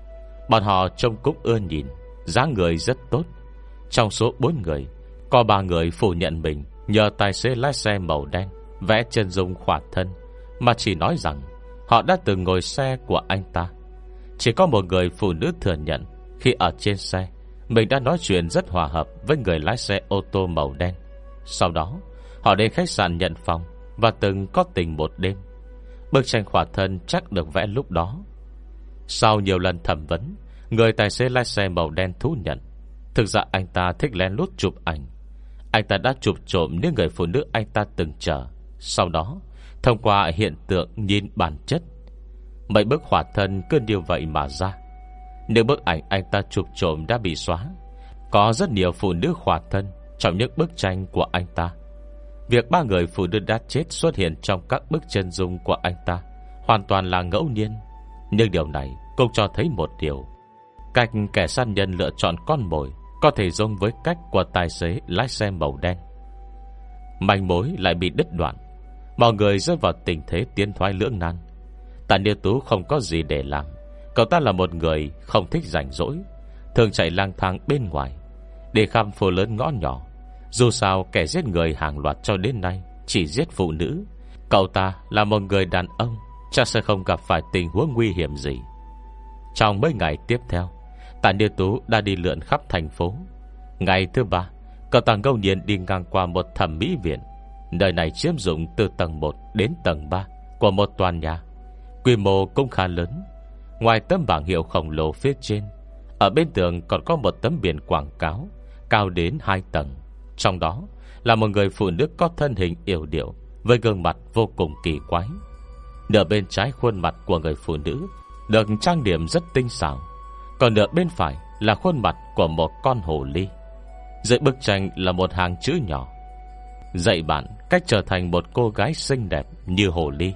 Bọn họ trông cũng ưa nhìn, dáng người rất tốt. Trong số 4 người, có 3 người phủ nhận mình nhờ tài xế lái xe màu đen vẽ chân dung khỏa thân, mà chỉ nói rằng họ đã từng ngồi xe của anh ta. Chỉ có một người phụ nữ thừa nhận khi ở trên xe mình đã nói chuyện rất hòa hợp với người lái xe ô tô màu đen. Sau đó họ đến khách sạn nhận phòng và từng có tình một đêm. Bức tranh khỏa thân chắc được vẽ lúc đó. Sau nhiều lần thẩm vấn, người tài xế lái xe màu đen thú nhận thực ra anh ta thích lén lút chụp ảnh. Anh ta đã chụp trộm những người phụ nữ anh ta từng chờ. Sau đó thông qua hiện tượng nhìn bản chất, mấy bức khỏa thân cứ như vậy mà ra. Những bức ảnh anh ta chụp trộm đã bị xóa. Có rất nhiều phụ nữ khỏa thân trong những bức tranh của anh ta. Việc 3 người phụ nữ đã chết xuất hiện trong các bức chân dung của anh ta hoàn toàn là ngẫu nhiên. Nhưng điều này cũng cho thấy một điều: cách kẻ sát nhân lựa chọn con mồi có thể giống với cách của tài xế lái xe màu đen. Manh mối lại bị đứt đoạn. Mọi người rơi vào tình thế tiến thoái lưỡng nan. Tạ Niêu Tú không có gì để làm. Cậu ta là một người không thích rảnh rỗi, thường chạy lang thang bên ngoài, đi khắp phố lớn ngõ nhỏ. Dù sao kẻ giết người hàng loạt cho đến nay chỉ giết phụ nữ. Cậu ta là một người đàn ông, chắc sẽ không gặp phải tình huống nguy hiểm gì. Trong mấy ngày tiếp theo, Tạ Niêu Tú đã đi lượn khắp thành phố. Ngày thứ 3, cậu ta ngẫu nhiên đi ngang qua một thẩm mỹ viện. Nơi này chiếm dụng từ tầng 1 đến tầng 3 của một tòa nhà, quy mô cũng khá lớn. Ngoài tấm bảng hiệu khổng lồ phía trên, ở bên tường còn có một tấm biển quảng cáo cao đến 2 tầng. Trong đó là một người phụ nữ có thân hình yểu điệu với gương mặt vô cùng kỳ quái. Nửa bên trái khuôn mặt của người phụ nữ được trang điểm rất tinh xảo, còn nửa bên phải là khuôn mặt của một con hồ ly. Dưới bức tranh là một hàng chữ nhỏ: dạy bạn cách trở thành một cô gái xinh đẹp như hồ ly.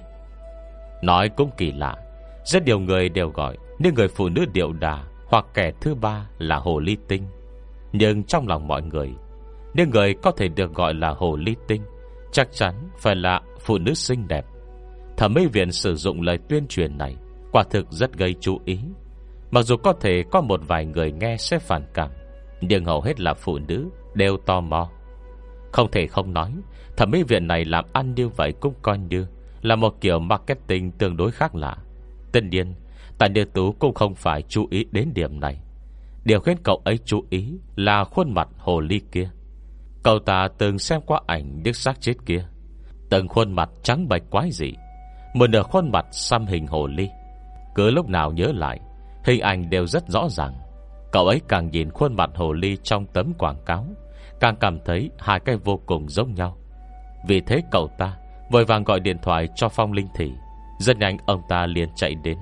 Nói cũng kỳ lạ, rất nhiều người đều gọi những người phụ nữ điệu đà hoặc kẻ thứ 3 là hồ ly tinh. Nhưng trong lòng mọi người, những người có thể được gọi là hồ ly tinh chắc chắn phải là phụ nữ xinh đẹp. Thẩm mỹ viện sử dụng lời tuyên truyền này quả thực rất gây chú ý. Mặc dù có thể có một vài người nghe sẽ phản cảm, nhưng hầu hết là phụ nữ đều tò mò. Không thể không nói, thẩm mỹ viện này làm ăn như vậy cũng coi như là một kiểu marketing tương đối khác lạ. Tất nhiên, Tạ Niêu Tú cũng không phải chú ý đến điểm này. Điều khiến cậu ấy chú ý là khuôn mặt hồ ly kia. Cậu ta từng xem qua ảnh những xác chết kia. Từng khuôn mặt trắng bệch quái dị, một nửa khuôn mặt xăm hình hồ ly. Cứ lúc nào nhớ lại, hình ảnh đều rất rõ ràng. Cậu ấy càng nhìn khuôn mặt hồ ly trong tấm quảng cáo, càng cảm thấy hai cái vô cùng giống nhau. Vì thế cậu ta vội vàng gọi điện thoại cho Phong Linh Thị. Rất nhanh ông ta liền chạy đến.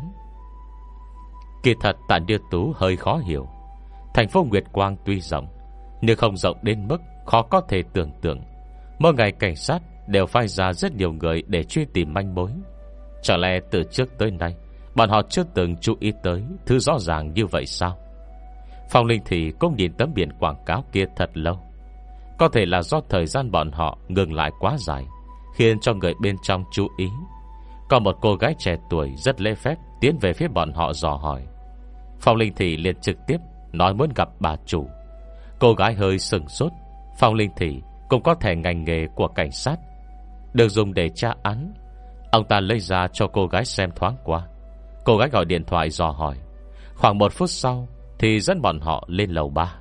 Kỳ thật Tạ Niêu Tú hơi khó hiểu. Thành phố Nguyệt Quang tuy rộng, nhưng không rộng đến mức khó có thể tưởng tượng. Mỗi ngày cảnh sát đều phái ra rất nhiều người để truy tìm manh mối. Chẳng lẽ từ trước tới nay bọn họ chưa từng chú ý tới thứ rõ ràng như vậy sao? Phong Linh Thị cũng nhìn tấm biển quảng cáo kia thật lâu. Có thể là do thời gian bọn họ ngừng lại quá dài, khiến cho người bên trong chú ý. Có một cô gái trẻ tuổi rất lễ phép tiến về phía bọn họ dò hỏi. Phong Linh Thị liền trực tiếp nói muốn gặp bà chủ. Cô gái hơi sừng sốt. Phong Linh Thị cũng có thẻ ngành nghề của cảnh sát, được dùng để tra án. Ông ta lấy ra cho cô gái xem thoáng qua. Cô gái gọi điện thoại dò hỏi. Khoảng 1 phút sau thì dẫn bọn họ lên lầu 3.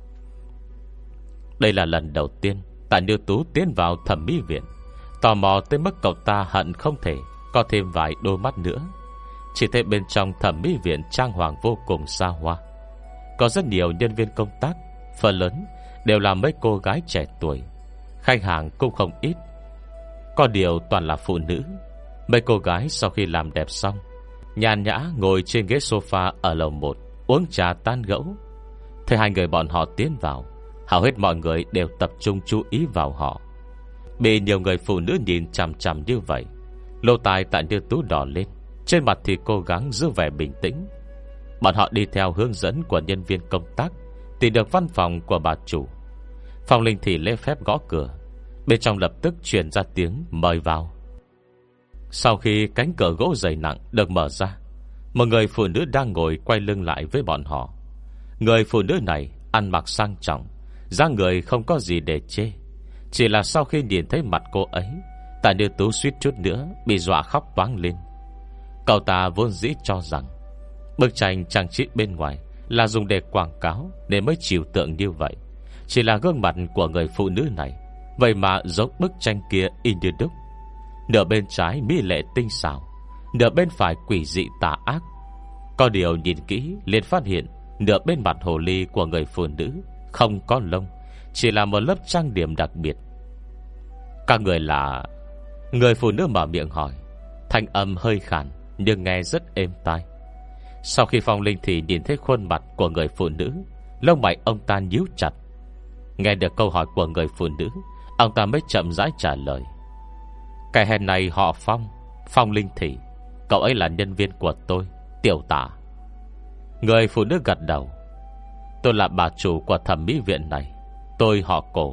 Đây là lần đầu tiên Tạ Niêu Tú tiến vào thẩm mỹ viện, tò mò tới mức cậu ta hận không thể có thêm vài đôi mắt nữa. Chỉ thấy bên trong thẩm mỹ viện trang hoàng vô cùng xa hoa. Có rất nhiều nhân viên công tác, phần lớn đều là mấy cô gái trẻ tuổi. Khách hàng cũng không ít, có điều toàn là phụ nữ. Mấy cô gái sau khi làm đẹp xong, nhàn nhã ngồi trên ghế sofa ở lầu 1 uống trà tan gẫu. Thấy hai người bọn họ tiến vào, hầu hết mọi người đều tập trung chú ý vào họ. Bị nhiều người phụ nữ nhìn chằm chằm như vậy, lỗ tai Tạ Niêu Tú đỏ lên, trên mặt thì cố gắng giữ vẻ bình tĩnh. Bọn họ đi theo hướng dẫn của nhân viên công tác, tìm được văn phòng của bà chủ. Phong Linh Thị lễ phép gõ cửa. Bên trong lập tức truyền ra tiếng mời vào. Sau khi cánh cửa gỗ dày nặng được mở ra, một người phụ nữ đang ngồi quay lưng lại với bọn họ. Người phụ nữ này ăn mặc sang trọng, dáng người không có gì để chê. Chỉ là sau khi nhìn thấy mặt cô ấy, Tạ Như Tú suýt chút nữa bị dọa khóc toáng lên. Cậu ta vốn dĩ cho rằng bức tranh trang trí bên ngoài là dùng để quảng cáo nên mới trừu tượng như vậy. Chỉ là gương mặt của người phụ nữ này vậy mà giống bức tranh kia in như đúc. Nửa bên trái mỹ lệ tinh xảo, nửa bên phải quỷ dị tà ác. Có điều nhìn kỹ liền phát hiện nửa bên mặt hồ ly của người phụ nữ không có lông, chỉ là một lớp trang điểm đặc biệt. Các người là... Người phụ nữ mở miệng hỏi, thanh âm hơi khàn nhưng nghe rất êm tai. Sau khi Phong Linh Thị nhìn thấy khuôn mặt của người phụ nữ, lông mày ông ta nhíu chặt. Nghe được câu hỏi của người phụ nữ, ông ta mới chậm rãi trả lời. Cái hèn này họ Phong, Phong Linh Thị. Cậu ấy là nhân viên của tôi, Tiểu Tả. Người phụ nữ gật đầu. Tôi là bà chủ của thẩm mỹ viện này, tôi họ Cổ.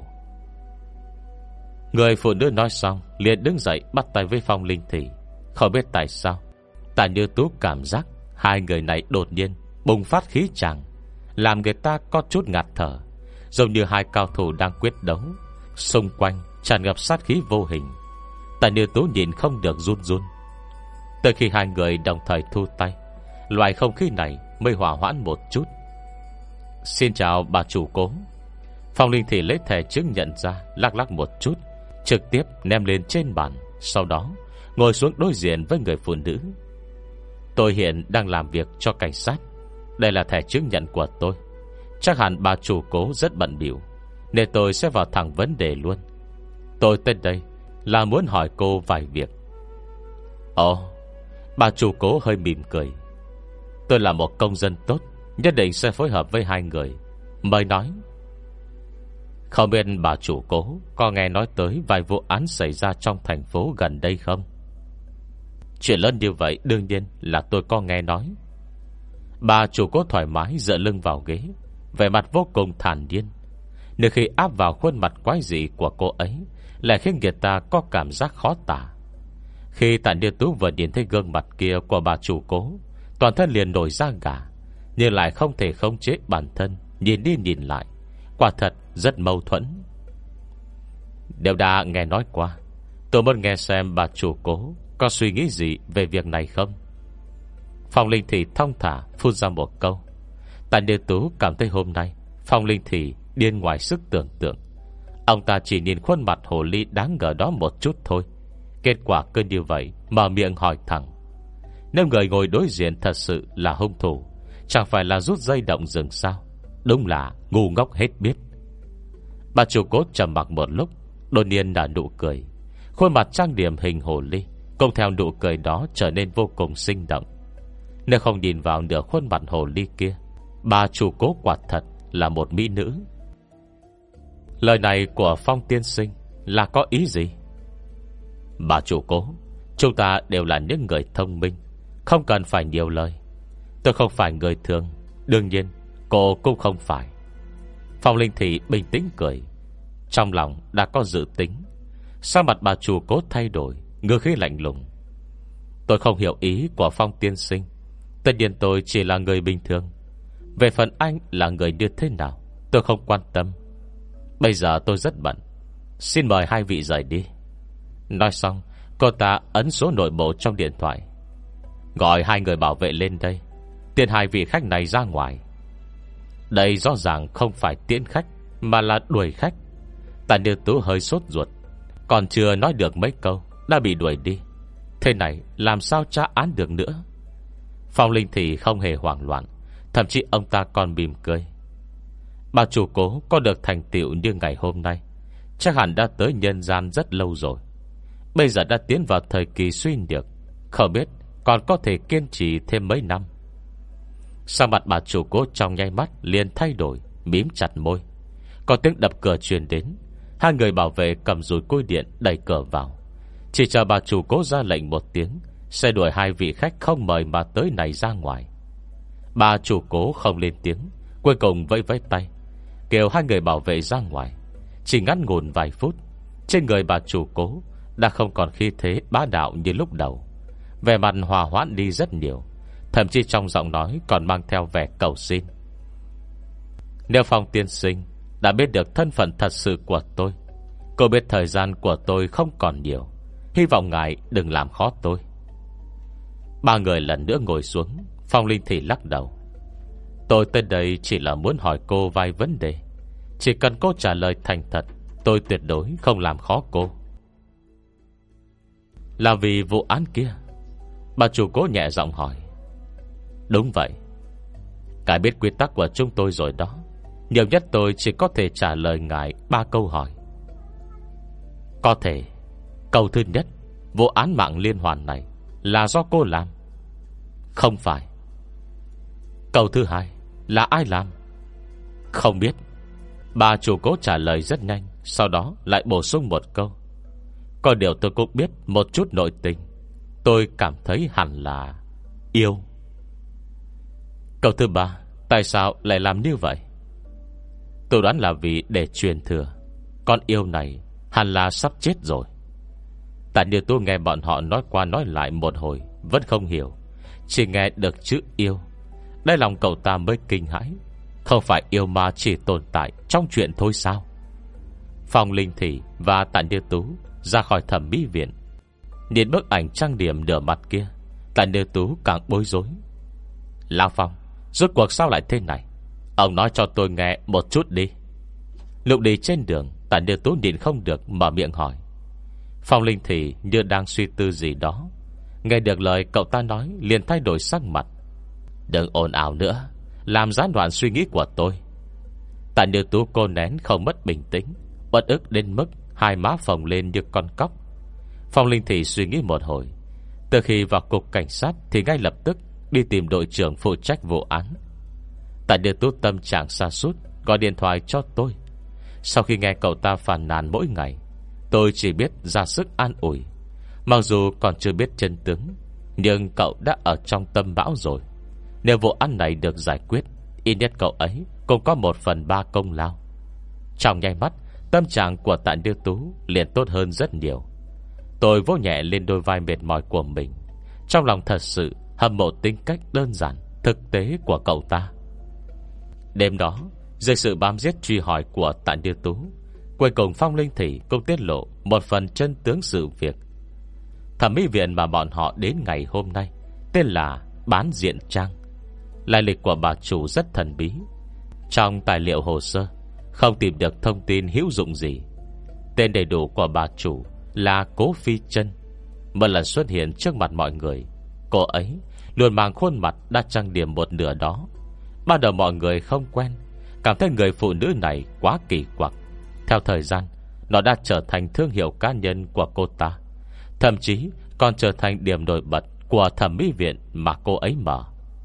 Người phụ nữ nói xong liền đứng dậy bắt tay với Phong Linh Thị. Không biết tại sao Tạ Như Tú cảm giác hai người này đột nhiên bùng phát khí tràng, làm người ta có chút ngạt thở, giống như hai cao thủ đang quyết đấu. Xung quanh tràn ngập sát khí vô hình. Tạ Như Tú nhìn không được run run. Tới khi hai người đồng thời thu tay, loại không khí này mới hòa hoãn một chút. Xin chào bà chủ Cố. Phong Linh Thị lấy thẻ chứng nhận ra, lắc lắc một chút, trực tiếp ném lên trên bàn. Sau đó ngồi xuống đối diện với người phụ nữ. Tôi hiện đang làm việc cho cảnh sát. Đây là thẻ chứng nhận của tôi. Chắc hẳn bà chủ Cố rất bận bịu, nên tôi sẽ vào thẳng vấn đề luôn. Tôi tới đây là muốn hỏi cô vài việc. Ồ, bà chủ Cố hơi mỉm cười. Tôi là một công dân tốt, nhất định sẽ phối hợp với hai người. Mời nói. Không biết bà chủ Cố có nghe nói tới vài vụ án xảy ra trong thành phố gần đây không? Chuyện lớn như vậy đương nhiên là tôi có nghe nói. Bà chủ Cố thoải mái dựa lưng vào ghế, vẻ mặt vô cùng thản nhiên. Nếu khi áp vào khuôn mặt quái dị của cô ấy, lại khiến người ta có cảm giác khó tả. Khi Tạ Như Tú vừa nhìn thấy gương mặt kia của bà chủ Cố, toàn thân liền nổi da gà, nhưng lại không thể khống chế bản thân, nhìn đi nhìn lại. Quả thật rất mâu thuẫn. Đều đã nghe nói qua, tôi muốn nghe xem bà chủ Cố có suy nghĩ gì về việc này không. Phong Linh Thị thong thả phun ra một câu. Tạ Như Tú cảm thấy hôm nay Phong Linh Thị điên ngoài sức tưởng tượng. Ông ta chỉ nhìn khuôn mặt hồ ly đáng ngờ đó một chút thôi, kết quả cứ như vậy mở miệng hỏi thẳng. Nếu người ngồi đối diện thật sự là hung thủ, chẳng phải là rút dây động rừng sao? Đúng là ngu ngốc hết biết. Bà chủ Cố trầm mặc một lúc, đột nhiên nở nụ cười. Khuôn mặt trang điểm hình hồ ly cùng theo nụ cười đó trở nên vô cùng sinh động. Nếu không nhìn vào nửa khuôn mặt hồ ly kia, bà chủ Cố quả thật là một mỹ nữ. Lời này của Phong tiên sinh là có ý gì? Bà chủ Cố, chúng ta đều là những người thông minh, không cần phải nhiều lời. Tôi không phải người thường, đương nhiên cô cũng không phải. Phong Linh Thị bình tĩnh cười, trong lòng đã có dự tính. Sao mặt bà chủ Cố thay đổi, ngữ khí lạnh lùng. Tôi không hiểu ý của Phong tiên sinh. Tất nhiên tôi chỉ là người bình thường. Về phần anh là người như thế nào, tôi không quan tâm. Bây giờ tôi rất bận, xin mời hai vị rời đi. Nói xong, cô ta ấn số nội bộ trong điện thoại. Gọi hai người bảo vệ lên đây, tiễn hai vị khách này ra ngoài. Đây rõ ràng không phải tiễn khách, mà là đuổi khách. Tạ Như Tú hơi sốt ruột, còn chưa nói được mấy câu đã bị đuổi đi. Thế này làm sao tra án được nữa? Phong Linh Thị không hề hoảng loạn, thậm chí ông ta còn mỉm cười. Bà chủ Cố có được thành tựu như ngày hôm nay, chắc hẳn đã tới nhân gian rất lâu rồi. Bây giờ đã tiến vào thời kỳ suy nhược, không biết còn có thể kiên trì thêm mấy năm. Sang mặt bà chủ Cố trong nháy mắt liền thay đổi, mím chặt môi. Có tiếng đập cửa truyền đến. Hai người bảo vệ cầm dùi cui điện đẩy cửa vào. Chỉ chờ bà chủ Cố ra lệnh một tiếng, sẽ đuổi hai vị khách không mời mà tới này ra ngoài. Bà chủ Cố không lên tiếng, cuối cùng vẫy vẫy tay kêu hai người bảo vệ ra ngoài. Chỉ ngắn ngủn vài phút, trên người bà chủ Cố đã không còn khí thế bá đạo như lúc đầu, vẻ mặt hòa hoãn đi rất nhiều, thậm chí trong giọng nói còn mang theo vẻ cầu xin. Nếu Phong tiên sinh đã biết được thân phận thật sự của tôi, cô biết thời gian của tôi không còn nhiều, hy vọng ngài đừng làm khó tôi. Ba người lần nữa ngồi xuống. Phong Linh thì lắc đầu. Tôi tới đây chỉ là muốn hỏi cô vài vấn đề. Chỉ cần cô trả lời thành thật, tôi tuyệt đối không làm khó cô. Là vì vụ án kia? Bà chủ cố nhẹ giọng hỏi. Đúng vậy. Ngài biết quy tắc của chúng tôi rồi đó. Nhiều nhất tôi chỉ có thể trả lời ngài 3 câu hỏi. Có thể. Câu thứ nhất, vụ án mạng liên hoàn này là do cô làm? Không phải. Câu thứ hai, là ai làm? Không biết. Bà chủ cố trả lời rất nhanh, sau đó lại bổ sung một câu. Có điều tôi cũng biết một chút nội tình. Tôi cảm thấy hẳn là yêu. Câu thứ ba, tại sao lại làm như vậy? Tôi đoán là vì để truyền thừa. Con yêu này hẳn là sắp chết rồi. Tại điều tôi nghe bọn họ nói qua nói lại một hồi vẫn không hiểu, chỉ nghe được chữ yêu. Đây lòng cậu ta mới kinh hãi. Không phải yêu ma chỉ tồn tại trong chuyện thôi sao? Phong Linh Thị và Tạ Như Tú ra khỏi thẩm mỹ viện. Nhìn bức ảnh trang điểm nửa mặt kia, Tạ Như Tú càng bối rối. Lão Phong, rốt cuộc sao lại thế này? Ông nói cho tôi nghe một chút đi. Lúc đi trên đường, Tạ Như Tú nhìn không được mở miệng hỏi. Phong Linh Thị như đang suy tư gì đó, nghe được lời cậu ta nói liền thay đổi sắc mặt. Đừng ồn ào nữa, làm gián đoạn suy nghĩ của tôi. Tạ Như Tú cô nén không mất bình tĩnh, bất ức đến mức hai má phồng lên như con cóc. Phong Linh Thị suy nghĩ một hồi. Từ khi vào cục cảnh sát thì ngay lập tức đi tìm đội trưởng phụ trách vụ án. Tạ Như Tú tâm trạng sa sút gọi điện thoại cho tôi. Sau khi nghe cậu ta phàn nàn mỗi ngày, tôi chỉ biết ra sức an ủi. Mặc dù còn chưa biết chân tướng, nhưng cậu đã ở trong tâm bão rồi. Nếu vụ án này được giải quyết, ít nhất cậu ấy cũng có 1/3 công lao. Trong nháy mắt, tâm trạng của Tạ Như Tú liền tốt hơn rất nhiều. Tôi vỗ nhẹ lên đôi vai mệt mỏi của mình, trong lòng thật sự hâm mộ tính cách đơn giản, thực tế của cậu ta. Đêm đó, dưới sự bám giết truy hỏi của Tạ Như Tú, cuối cùng Phong Linh Thị cũng tiết lộ một phần chân tướng sự việc. Thẩm mỹ viện mà bọn họ đến ngày hôm nay tên là Bán Diện Trang. Lai lịch của bà chủ rất thần bí. Trong tài liệu hồ sơ không tìm được thông tin hữu dụng gì. Tên đầy đủ của bà chủ là Cố Phi Chân. Một lần xuất hiện trước mặt mọi người, cô ấy luôn mang khuôn mặt đã trang điểm một nửa đó. Ban đầu mọi người không quen, cảm thấy người phụ nữ này quá kỳ quặc. Theo thời gian, nó đã trở thành thương hiệu cá nhân của cô ta, thậm chí còn trở thành điểm nổi bật của thẩm mỹ viện mà cô ấy mở.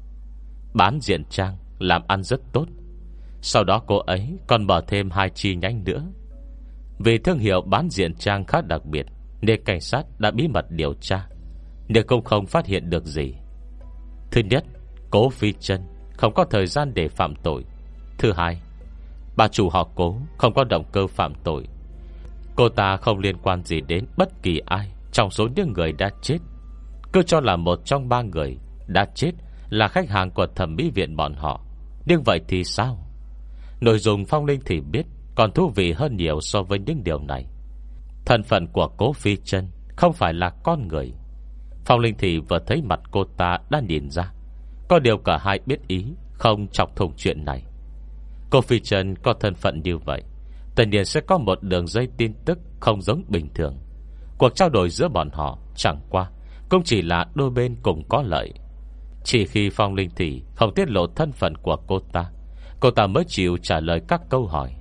Bán Diện Trang làm ăn rất tốt. Sau đó cô ấy còn mở thêm 2 chi nhánh nữa. Vì thương hiệu Bán Diện Trang khá đặc biệt, nên cảnh sát đã bí mật điều tra, nhưng cũng không phát hiện được gì. Thứ nhất, Cố Phi Chân không có thời gian để phạm tội. Thứ hai, bà chủ họ Cố không có động cơ phạm tội. Cô ta không liên quan gì đến bất kỳ ai trong số những người đã chết, cứ cho là một trong 3 người đã chết là khách hàng của thẩm mỹ viện bọn họ. Nhưng vậy thì sao? Nội dung Phong Linh thì biết còn thú vị hơn nhiều so với những điều này. Thân phận của Cố Phi Chân không phải là con người. Phong Linh thì vừa thấy mặt cô ta đã nhìn ra. Có điều cả hai biết ý không chọc thủng chuyện này. Cố Phi Chân có thân phận như vậy, tất nhiên sẽ có một đường dây tin tức không giống bình thường. Cuộc trao đổi giữa bọn họ chẳng qua cũng chỉ là đôi bên cùng có lợi. Chỉ khi Phong Linh Thị không tiết lộ thân phận của cô ta mới chịu trả lời các câu hỏi.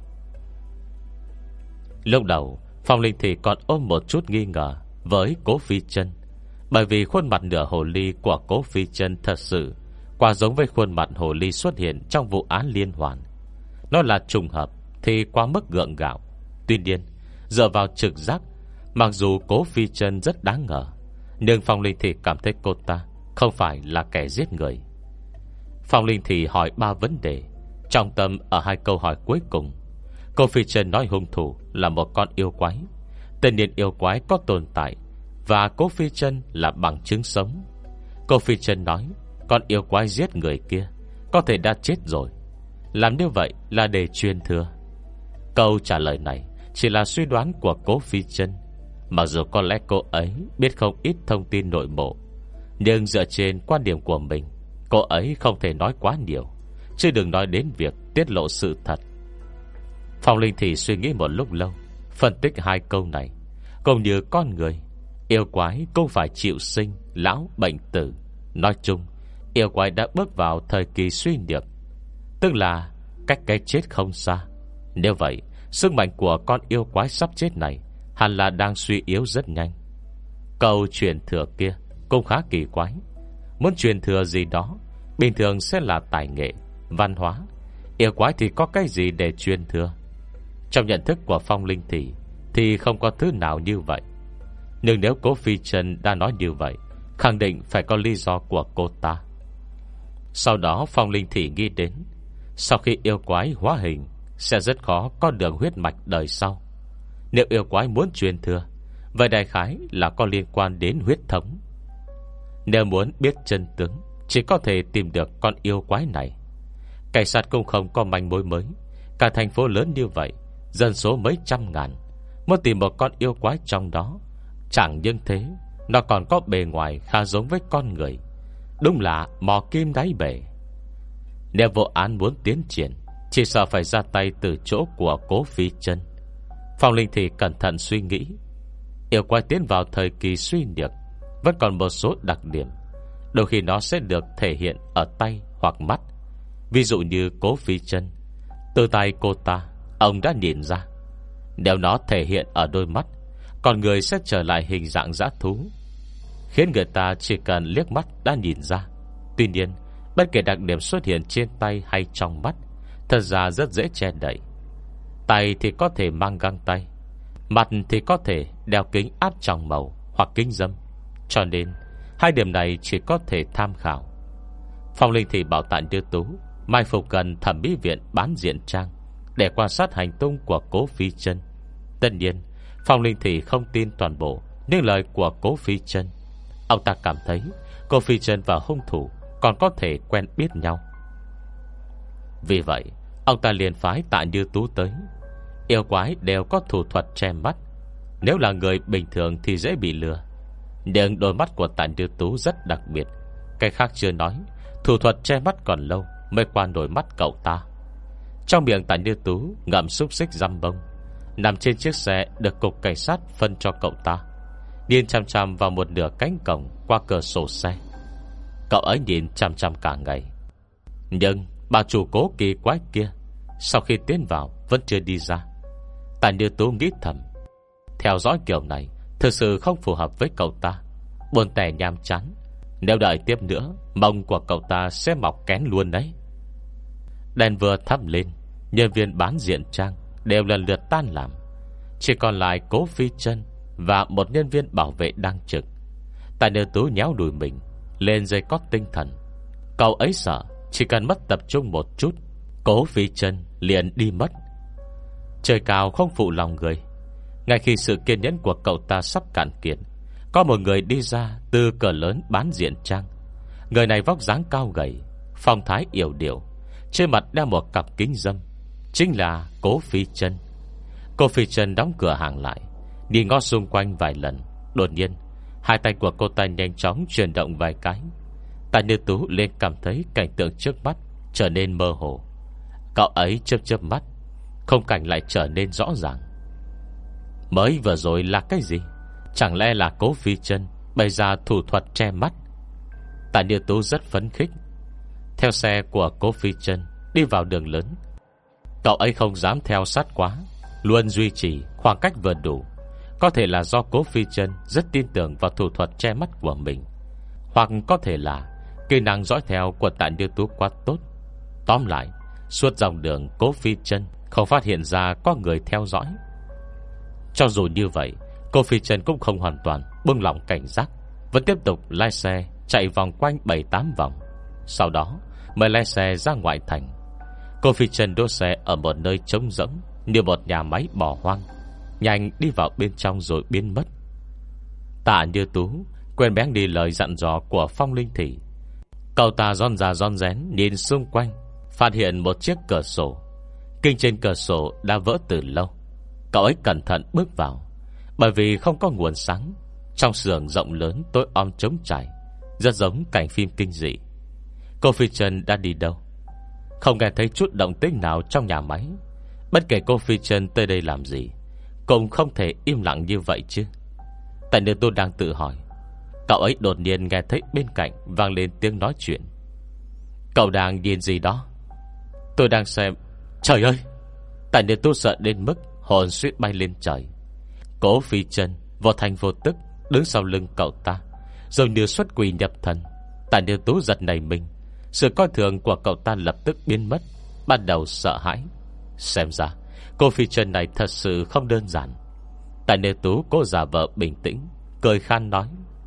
Lúc đầu Phong Linh Thị còn ôm một chút nghi ngờ với Cố Phi Chân, bởi vì khuôn mặt nửa hồ ly của Cố Phi Chân thật sự quá giống với khuôn mặt hồ ly xuất hiện trong vụ án liên hoàn. Nó là trùng hợp thì quá mức gượng gạo. Tuy nhiên, dựa vào trực giác, mặc dù Cố Phi Chân rất đáng ngờ, nhưng Phong Linh Thị cảm thấy cô ta không phải là kẻ giết người. Phong Linh Thị hỏi 3 vấn đề, trọng tâm ở 2 câu hỏi cuối cùng. Cố Phi Chân nói hung thủ là một con yêu quái. Tên niên yêu quái có tồn tại, và Cố Phi Chân là bằng chứng sống. Cố Phi Chân nói con yêu quái giết người kia có thể đã chết rồi. Làm như vậy là để truyền thừa. Câu trả lời này chỉ là suy đoán của Cố Phi Chân. Mặc dù có lẽ cô ấy biết không ít thông tin nội bộ, nhưng dựa trên quan điểm của mình, cô ấy không thể nói quá nhiều, chứ đừng nói đến việc tiết lộ sự thật. Phong Linh Thị suy nghĩ một lúc lâu, phân tích hai câu này. Cũng như con người, yêu quái cũng phải chịu sinh, lão, bệnh tử. Nói chung, yêu quái đã bước vào thời kỳ suy nhược, tức là cách cái chết không xa. Nếu vậy, sức mạnh của con yêu quái sắp chết này hẳn là đang suy yếu rất nhanh. Câu truyền thừa kia cũng khá kỳ quái. Muốn truyền thừa gì đó bình thường sẽ là tài nghệ, văn hóa. Yêu quái thì có cái gì để truyền thừa? Trong nhận thức của Phong Linh Thị thì không có thứ nào như vậy. Nhưng nếu Cố Phi Chân đã nói như vậy, khẳng định phải có lý do của cô ta. Sau đó Phong Linh Thị nghĩ đến, sau khi yêu quái hóa hình sẽ rất khó có đường huyết mạch đời sau. Nếu yêu quái muốn truyền thừa, vậy đại khái là có liên quan đến huyết thống. Nếu muốn biết chân tướng, chỉ có thể tìm được con yêu quái này. Cảnh sát cũng không có manh mối mới. Cả thành phố lớn như vậy, dân số mấy trăm ngàn, muốn tìm một con yêu quái trong đó. Chẳng những thế, nó còn có bề ngoài khá giống với con người. Đúng là mò kim đáy bể. Nếu vụ án muốn tiến triển, chỉ sợ phải ra tay từ chỗ của Cố Phi Chân. Phong Linh Thị cẩn thận suy nghĩ. Yêu quái tiến vào thời kỳ suy nhược vẫn còn một số đặc điểm, đôi khi nó sẽ được thể hiện ở tay hoặc mắt. Ví dụ như Cố Phi Chân, từ tay cô ta, ông đã nhìn ra. Nếu nó thể hiện ở đôi mắt, con người sẽ trở lại hình dạng dã thú, khiến người ta chỉ cần liếc mắt đã nhìn ra. Tuy nhiên, bất kể đặc điểm xuất hiện trên tay hay trong mắt, thật ra rất dễ che đậy. Tay thì có thể mang găng tay, mặt thì có thể đeo kính áp tròng màu hoặc kính dâm. Cho nên hai điểm này chỉ có thể tham khảo. Phong Linh Thị bảo Tạ Như Tú mai phục gần thẩm mỹ viện bán diện trang để quan sát hành tung của Cố Phi Chân. Tất nhiên Phong Linh Thị không tin toàn bộ những lời của Cố Phi Chân. Ông ta cảm thấy Cố Phi Chân và hung thủ còn có thể quen biết nhau. Vì vậy ông ta liền phái Tạ Như Tú tới. Yêu quái đều có thủ thuật che mắt. Nếu là người bình thường thì dễ bị lừa, nhưng đôi mắt của Tạ Như Tú rất đặc biệt. Cái khác chưa nói, thủ thuật che mắt còn lâu mới qua nổi mắt cậu ta. Trong miệng Tạ Như Tú ngậm xúc xích răm bông, nằm trên chiếc xe được cục cảnh sát phân cho cậu ta, nhìn chằm chằm vào một nửa cánh cổng qua cửa sổ xe. Cậu ấy nhìn chằm chằm cả ngày. Nhưng bà chủ Cố kỳ quái kia sau khi tiến vào vẫn chưa đi ra. Tạ Như Tú nghĩ thầm, theo dõi kiểu này thực sự không phù hợp với cậu ta, buồn tẻ nhàm chán. Nếu đợi tiếp nữa, mông của cậu ta sẽ mọc kén luôn đấy. Đèn vừa thắp lên, nhân viên bán diện trang đều lần lượt tan làm. Chỉ còn lại Cố Phi Chân và một nhân viên bảo vệ đang trực. Tạ Như Tú nhéo đùi mình lên dây cót tinh thần. Cậu ấy sợ chỉ cần mất tập trung một chút, Cố Phi Chân liền đi mất. Trời cao không phụ lòng người. Ngay khi sự kiên nhẫn của cậu ta sắp cạn kiệt, có một người đi ra từ cửa lớn bán diện trang. Người này vóc dáng cao gầy, phong thái yểu điệu, trên mặt đeo một cặp kính dâm, chính là Cố Phi Chân. Cố Phi Chân đóng cửa hàng lại, đi ngó xung quanh vài lần. Đột nhiên hai tay của cô ta nhanh chóng chuyển động vài cái. Tạ Như Tú liền cảm thấy cảnh tượng trước mắt trở nên mơ hồ. Cậu ấy chớp chớp mắt, khung cảnh lại trở nên rõ ràng. Mới vừa rồi là cái gì? Chẳng lẽ là Cố Phi Chân bày ra thủ thuật che mắt? Tạ Như Tú rất phấn khích, theo xe của Cố Phi Chân đi vào đường lớn. Cậu ấy không dám theo sát quá, luôn duy trì khoảng cách vừa đủ. Có thể là do Cố Phi Chân rất tin tưởng vào thủ thuật che mắt của mình, hoặc có thể là kỹ năng dõi theo của Tạ Như Tú quá tốt. Tóm lại, suốt dòng đường Cố Phi Chân không phát hiện ra có người theo dõi. Cho dù như vậy, Cố Phi Chân cũng không hoàn toàn buông lỏng cảnh giác, vẫn tiếp tục lái xe chạy vòng quanh 7-8 vòng. Sau đó mới lái xe ra ngoại thành. Cố Phi Chân đỗ xe ở một nơi trống rỗng như một nhà máy bỏ hoang, nhanh đi vào bên trong rồi biến mất. Tạ Như Tú quên bén đi lời dặn dò của Phong Linh Thị. Cậu ta ron ra ron rén nhìn xung quanh, phát hiện một chiếc cửa sổ. Kinh trên cửa sổ đã vỡ từ lâu. Cậu ấy cẩn thận bước vào. Bởi vì không có nguồn sáng, trong xưởng rộng lớn tối om trống trải, rất giống cảnh phim kinh dị. Cô Phi Trần đã đi đâu? Không nghe thấy chút động tĩnh nào trong nhà máy. Bất kể cô Phi Trần tới đây làm gì, cũng không thể im lặng như vậy chứ. Tại nơi tôi đang tự hỏi, cậu ấy đột nhiên nghe thấy bên cạnh vang lên tiếng nói chuyện. Cậu đang nhìn gì đó? Tôi đang xem. Trời ơi! Tại nơi tôi sợ đến mức hồn suýt bay lên trời. Cố Phi Trần vô thành vô tức đứng sau lưng cậu ta, rồi như xuất quỷ nhập thần. Tại nơi tú giật nảy mình. Sự coi thường của cậu ta lập tức biến mất. Ban đầu sợ hãi, xem ra cô Phi Trần này thật sự không đơn giản. Tại nơi tú cố giả vờ bình tĩnh, cười khan nói: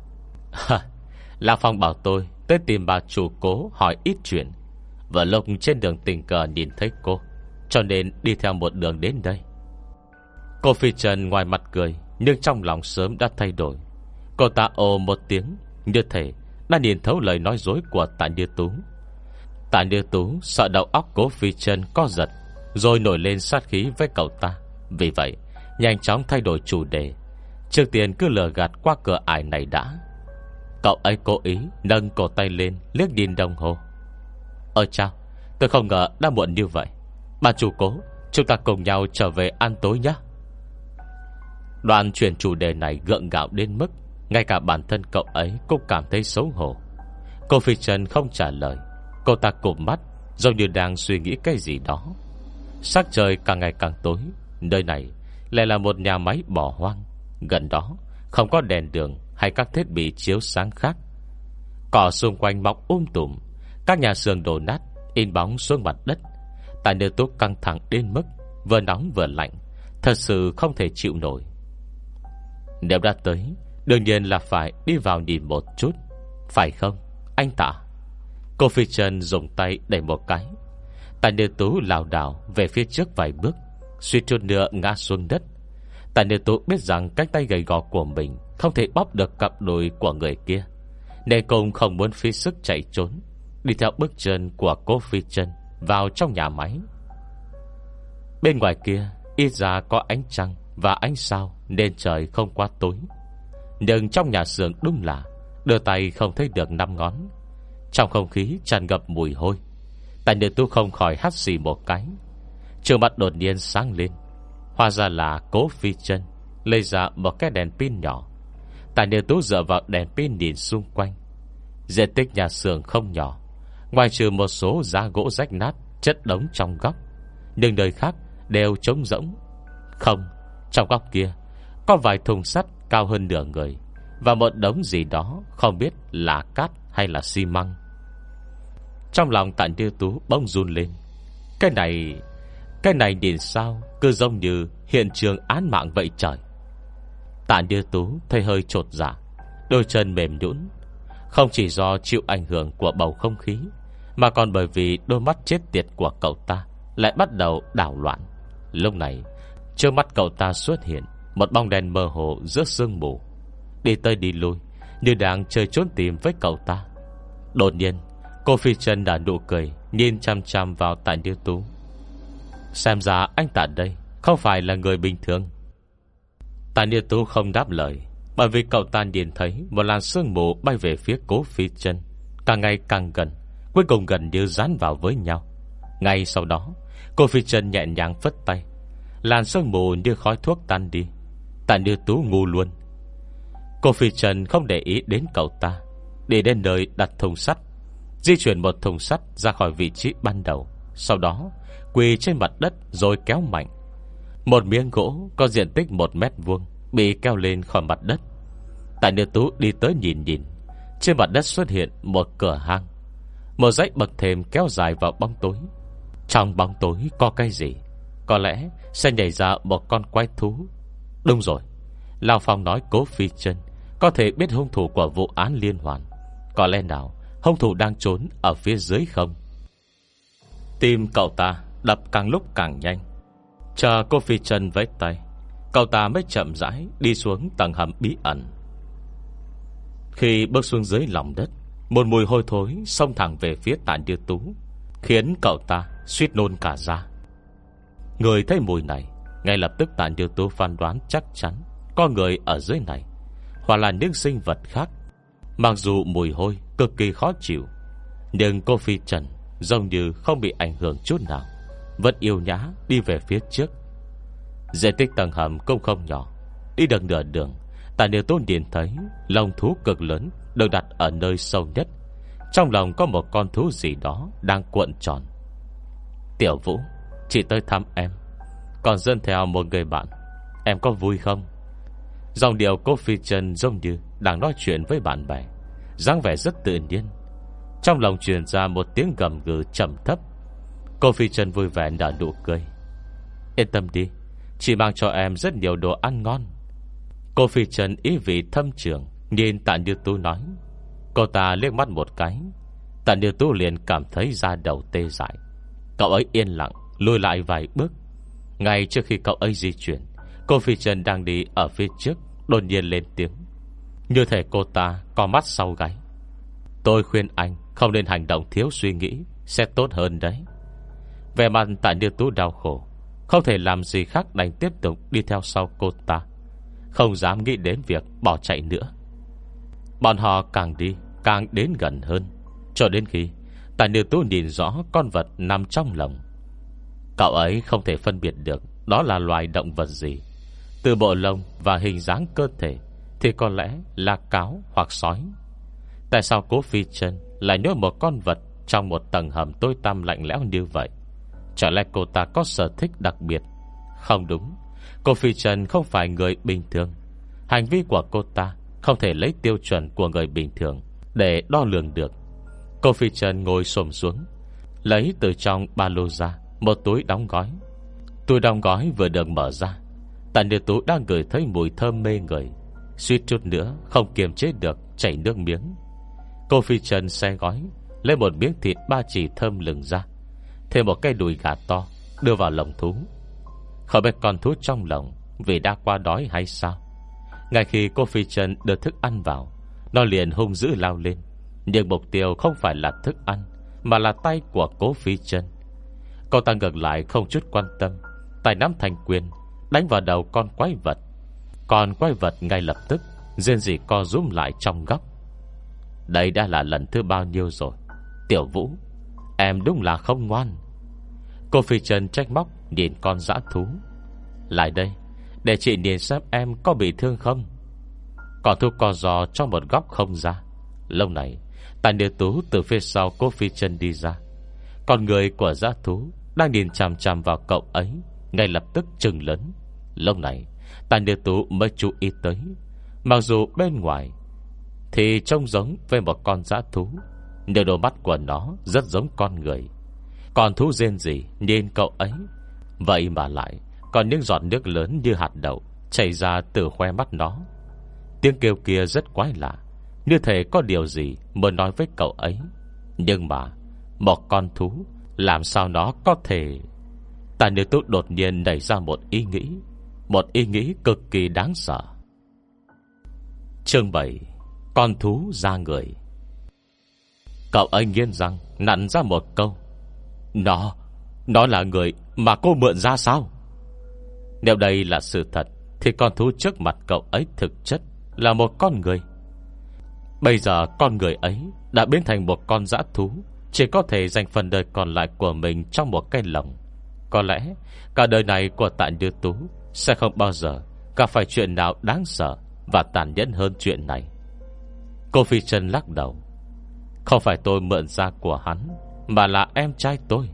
Lão Phong bảo tôi tới tìm bà chủ Cố hỏi ít chuyện. Vừa lúc trên đường tình cờ nhìn thấy cô, cho nên đi theo một đường đến đây. Cô Phi Trần ngoài mặt cười, nhưng trong lòng sớm đã thay đổi. Cô ta ồ một tiếng, như thể đã nhìn thấu lời nói dối của Tạ Như Tú. Tạ Như Tú sợ đầu óc Cố Phi Trần co giật, rồi nổi lên sát khí với cậu ta. Vì vậy nhanh chóng thay đổi chủ đề. Trước tiên cứ lừa gạt qua cửa ải này đã. Cậu ấy cố ý nâng cổ tay lên, liếc nhìn đồng hồ. Chao, tôi không ngờ đã muộn như vậy. Bà chủ Cố, chúng ta cùng nhau trở về ăn tối nhé. Đoạn chuyển chủ đề này gượng gạo đến mức ngay cả bản thân cậu ấy cũng cảm thấy xấu hổ. Cô Phi Trần không trả lời. Cô ta cụp mắt, giống như đang suy nghĩ cái gì đó. Sắc trời càng ngày càng tối. Nơi này lại là một nhà máy bỏ hoang. Gần đó không có đèn đường hay các thiết bị chiếu sáng khác. Cỏ xung quanh mọc tùm. Các nhà xưởng đổ nát in bóng xuống mặt đất. Tại nơi tốt căng thẳng đến mức vừa nóng vừa lạnh, thật sự không thể chịu nổi. Nếu đã tới, đương nhiên là phải đi vào nhìn một chút, phải không anh Tạ? Cô Phi Trần dùng tay đẩy một cái. Tạ Như Tú lảo đảo về phía trước vài bước, suýt chút nữa ngã xuống đất. Tạ Như Tú biết rằng cánh tay gầy gò của mình không thể bóp được cặp đùi của người kia, nên cũng không muốn phí sức chạy trốn, đi theo bước chân của cô Phi Trần vào trong nhà máy. Bên ngoài kia ít ra có ánh trăng và ánh sao, nên trời không quá tối. Nhưng trong nhà xưởng đúng là đưa tay không thấy được 5 ngón. Trong không khí tràn ngập mùi hôi. Tạ Như Tú không khỏi hắt xì một cái. Trường mặt đột nhiên sáng lên. Hóa ra là Cố Phi Trần lấy ra một cái đèn pin nhỏ. Tạ Như Tú dựa vào đèn pin nhìn xung quanh. Diện tích nhà xưởng không nhỏ, ngoài trừ một số giá gỗ rách nát chất đống trong góc, nhưng nơi khác đều trống rỗng. Không, trong góc kia có vài thùng sắt cao hơn nửa người, và một đống gì đó không biết là cát hay là xi măng. Trong lòng Tạ Như Tú bỗng run lên. Cái này nhìn sao cứ giống như hiện trường án mạng vậy trời. Tạ Như Tú thấy hơi chột dạ, đôi chân mềm nhũn. Không chỉ do chịu ảnh hưởng của bầu không khí, mà còn bởi vì đôi mắt chết tiệt của cậu ta lại bắt đầu đảo loạn. Lúc này trước mắt cậu ta xuất hiện một bóng đèn mơ hồ giữa sương mù, đi tới đi lui như đang chơi trốn tìm với cậu ta. Đột nhiên cô Phi Trần đã nụ cười, nhìn chăm chăm vào Tạ Như Tú. Xem ra anh Tạ đây không phải là người bình thường. Tạ Như Tú không đáp lời, bởi vì cậu ta nhìn thấy một làn sương mù bay về phía Cố Phi Trần, càng ngày càng gần, cuối cùng gần như dán vào với nhau. Ngay sau đó Cố Phi Trần nhẹ nhàng phất tay, làn sương mù như khói thuốc tan đi. Tạ Như Tú ngu luôn. Cố Phi Trần không để ý đến cậu ta, đi đến nơi đặt thùng sắt, di chuyển một thùng sắt ra khỏi vị trí ban đầu. Sau đó quỳ trên mặt đất rồi kéo mạnh. Một miếng gỗ có diện tích 1 mét vuông bị kéo lên khỏi mặt đất. Tạ Như Tú đi tới nhìn. Trên mặt đất xuất hiện một cửa hang, một dãy bậc thềm kéo dài vào bóng tối. Trong bóng tối có cái gì? Có lẽ sẽ nhảy ra một con quái thú. Đúng rồi, Lão Phong nói Cố Phi Trần có thể biết hung thủ của vụ án liên hoàn. Có lẽ nào hung thủ đang trốn ở phía dưới không? Tim cậu ta đập càng lúc càng nhanh. Chờ Cố Phi Trần với tay, cậu ta mới chậm rãi đi xuống tầng hầm bí ẩn. Khi bước xuống dưới lòng đất, Một mùi hôi thối xông thẳng về phía Tạ Như Tú, khiến cậu ta suýt nôn cả ra. Người thấy mùi này, ngay lập tức Tạ Như Tú phán đoán chắc chắn có người ở dưới này, hoặc là những sinh vật khác. Mặc dù mùi hôi cực kỳ khó chịu, nhưng cô Phi Trần giống như không bị ảnh hưởng chút nào, vẫn yêu nhã đi về phía trước. Diện tích tầng hầm cũng không nhỏ. Đi được nửa đường, Tạ Như Tú nhìn thấy lồng thú cực lớn được đặt ở nơi sâu nhất. Trong lòng có một con thú gì đó đang cuộn tròn. Tiểu Vũ, chị tới thăm em, còn dẫn theo một người bạn, em có vui không? Dòng điệu cô Phi Trần giống như đang nói chuyện với bạn bè, dáng vẻ rất tự nhiên. Trong lòng truyền ra một tiếng gầm gừ trầm thấp. Cô Phi Trần vui vẻ nở nụ cười. Yên tâm đi, chị mang cho em rất nhiều đồ ăn ngon. Cô Phi Trần ý vị thâm trường nhìn Tạ Như Tú nói. Cô ta liếc mắt một cái, Tạ Như Tú liền cảm thấy da đầu tê dại. Cậu ấy yên lặng lùi lại vài bước. Ngay trước khi cậu ấy di chuyển, cô Phi Trần đang đi ở phía trước đột nhiên lên tiếng, như thể cô ta có mắt sau gáy. Tôi khuyên anh không nên hành động thiếu suy nghĩ, sẽ tốt hơn đấy. Vẻ mặt Tạ Như Tú đau khổ, không thể làm gì khác đành tiếp tục đi theo sau cô ta, không dám nghĩ đến việc bỏ chạy nữa. Bọn họ càng đi càng đến gần hơn, cho đến khi Tạ Như Tú nhìn rõ con vật nằm trong lồng. Cậu ấy không thể phân biệt được đó là loài động vật gì. Từ bộ lông và hình dáng cơ thể thì có lẽ là cáo hoặc sói. Tại sao cố Phi Trần lại nhốt một con vật trong một tầng hầm tối tăm lạnh lẽo như vậy? Chả lẽ cô ta có sở thích đặc biệt? Không đúng, cô Phi Trần không phải người bình thường. Hành vi của cô ta không thể lấy tiêu chuẩn của người bình thường để đo lường được. Cô Phi Trần ngồi xổm xuống, lấy từ trong ba lô ra một túi đóng gói. Túi đóng gói vừa được mở ra, Tạ Như Tú đang ngửi thấy mùi thơm mê người, suýt chút nữa không kiềm chế được chảy nước miếng. Cô Phi Trần xe gói, lấy một miếng thịt ba chỉ thơm lừng ra, thêm một cây đùi gà to đưa vào lồng thú. Không biết con thú trong lồng vì đã quá đói hay sao, ngay khi cô Phi Trần đưa thức ăn vào, nó liền hung dữ lao lên. Nhưng mục tiêu không phải là thức ăn, mà là tay của cố Phi Trần. Cô ta ngược lại không chút quan tâm, tay nắm thành quyền đánh vào đầu con quái vật. Con quái vật ngay lập tức rên rỉ co rúm lại trong góc. Đây đã là lần thứ bao nhiêu rồi? Tiểu Vũ, em đúng là không ngoan. Cô Phi Trần trách móc nhìn con dã thú. Lại đây, để chị nhìn xem em có bị thương không. Con thú co giò trong một góc không ra. Lúc này Tạ Như Tú từ phía sau cô Phi Trần đi ra. Con người của dã thú đang nhìn chằm chằm vào cậu ấy, ngay lập tức trừng lớn. Lúc này Tạ Như Tú mới chú ý tới, mặc dù bên ngoài thì trông giống với một con dã thú, nhưng đôi mắt của nó rất giống con người. Con thú rên rỉ nhìn cậu ấy, vậy mà lại còn những giọt nước lớn như hạt đậu chảy ra từ khoe mắt nó. Tiếng kêu kia rất quái lạ, như thể có điều gì muốn nói với cậu ấy. Nhưng mà một con thú làm sao nó có thể... Tạ Như Tú đột nhiên nảy ra một ý nghĩ cực kỳ đáng sợ. Chương 7: Con thú ra người. Cậu ấy nghiến răng nặn ra một câu. Nó là người mà cô mượn ra sao? Nếu đây là sự thật thì con thú trước mặt cậu ấy thực chất là một con người. Bây giờ con người ấy đã biến thành một con dã thú, chỉ có thể dành phần đời còn lại của mình trong một cái lồng. Có lẽ cả đời này của Tạ Như Tú sẽ không bao giờ gặp phải chuyện nào đáng sợ và tàn nhẫn hơn chuyện này. Cô Phi Trần lắc đầu. Không phải tôi mượn da của hắn, mà là em trai tôi.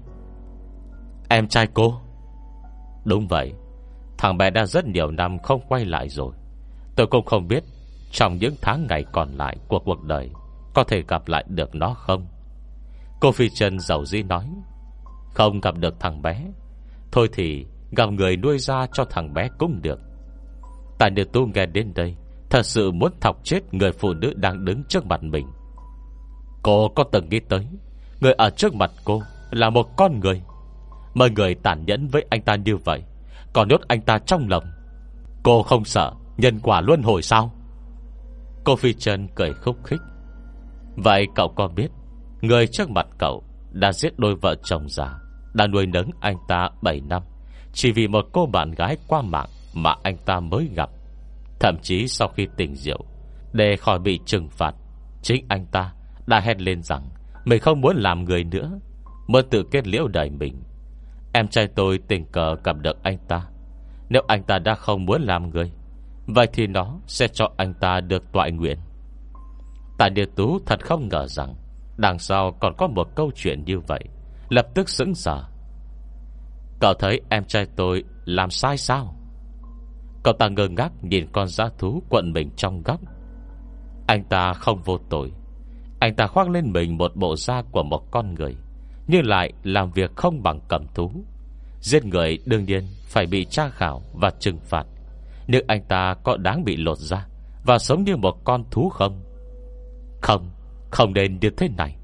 Em trai cô? Đúng vậy. Thằng bé đã rất nhiều năm không quay lại rồi. Tôi cũng không biết trong những tháng ngày còn lại của cuộc đời có thể gặp lại được nó không. Cô Phi Trần dầu dĩ nói. Không gặp được thằng bé, thôi thì gặp người nuôi ra cho thằng bé cũng được. Tạ Như Tú nghe đến đây thật sự muốn thọc chết người phụ nữ đang đứng trước mặt mình. Cô có từng nghĩ tới người ở trước mặt cô là một con người, mà người tàn nhẫn với anh ta như vậy, còn nhốt anh ta trong lòng. Cô không sợ nhân quả luân hồi sao? Cô Phi Trần cười khúc khích. Vậy cậu có biết người trước mặt cậu đã giết đôi vợ chồng già, đã nuôi nấng anh ta 7 năm, chỉ vì một cô bạn gái qua mạng mà anh ta mới gặp. Thậm chí sau khi tỉnh rượu, để khỏi bị trừng phạt, chính anh ta đã hét lên rằng mình không muốn làm người nữa, muốn tự kết liễu đời mình. Em trai tôi tình cờ gặp được anh ta. Nếu anh ta đã không muốn làm người, vậy thì nó sẽ cho anh ta được toại nguyện. Tạ Điệp Tú thật không ngờ rằng đằng sau còn có một câu chuyện như vậy, lập tức sững sờ. Cậu thấy em trai tôi làm sai sao? Cậu ta ngơ ngác nhìn con dã thú quận mình trong góc. Anh ta không vô tội. Anh ta khoác lên mình một bộ da của một con người, nhưng lại làm việc không bằng cầm thú. Giết người đương nhiên phải bị tra khảo và trừng phạt. Nhưng anh ta có đáng bị lột da và sống như một con thú không? Không, không nên như thế này.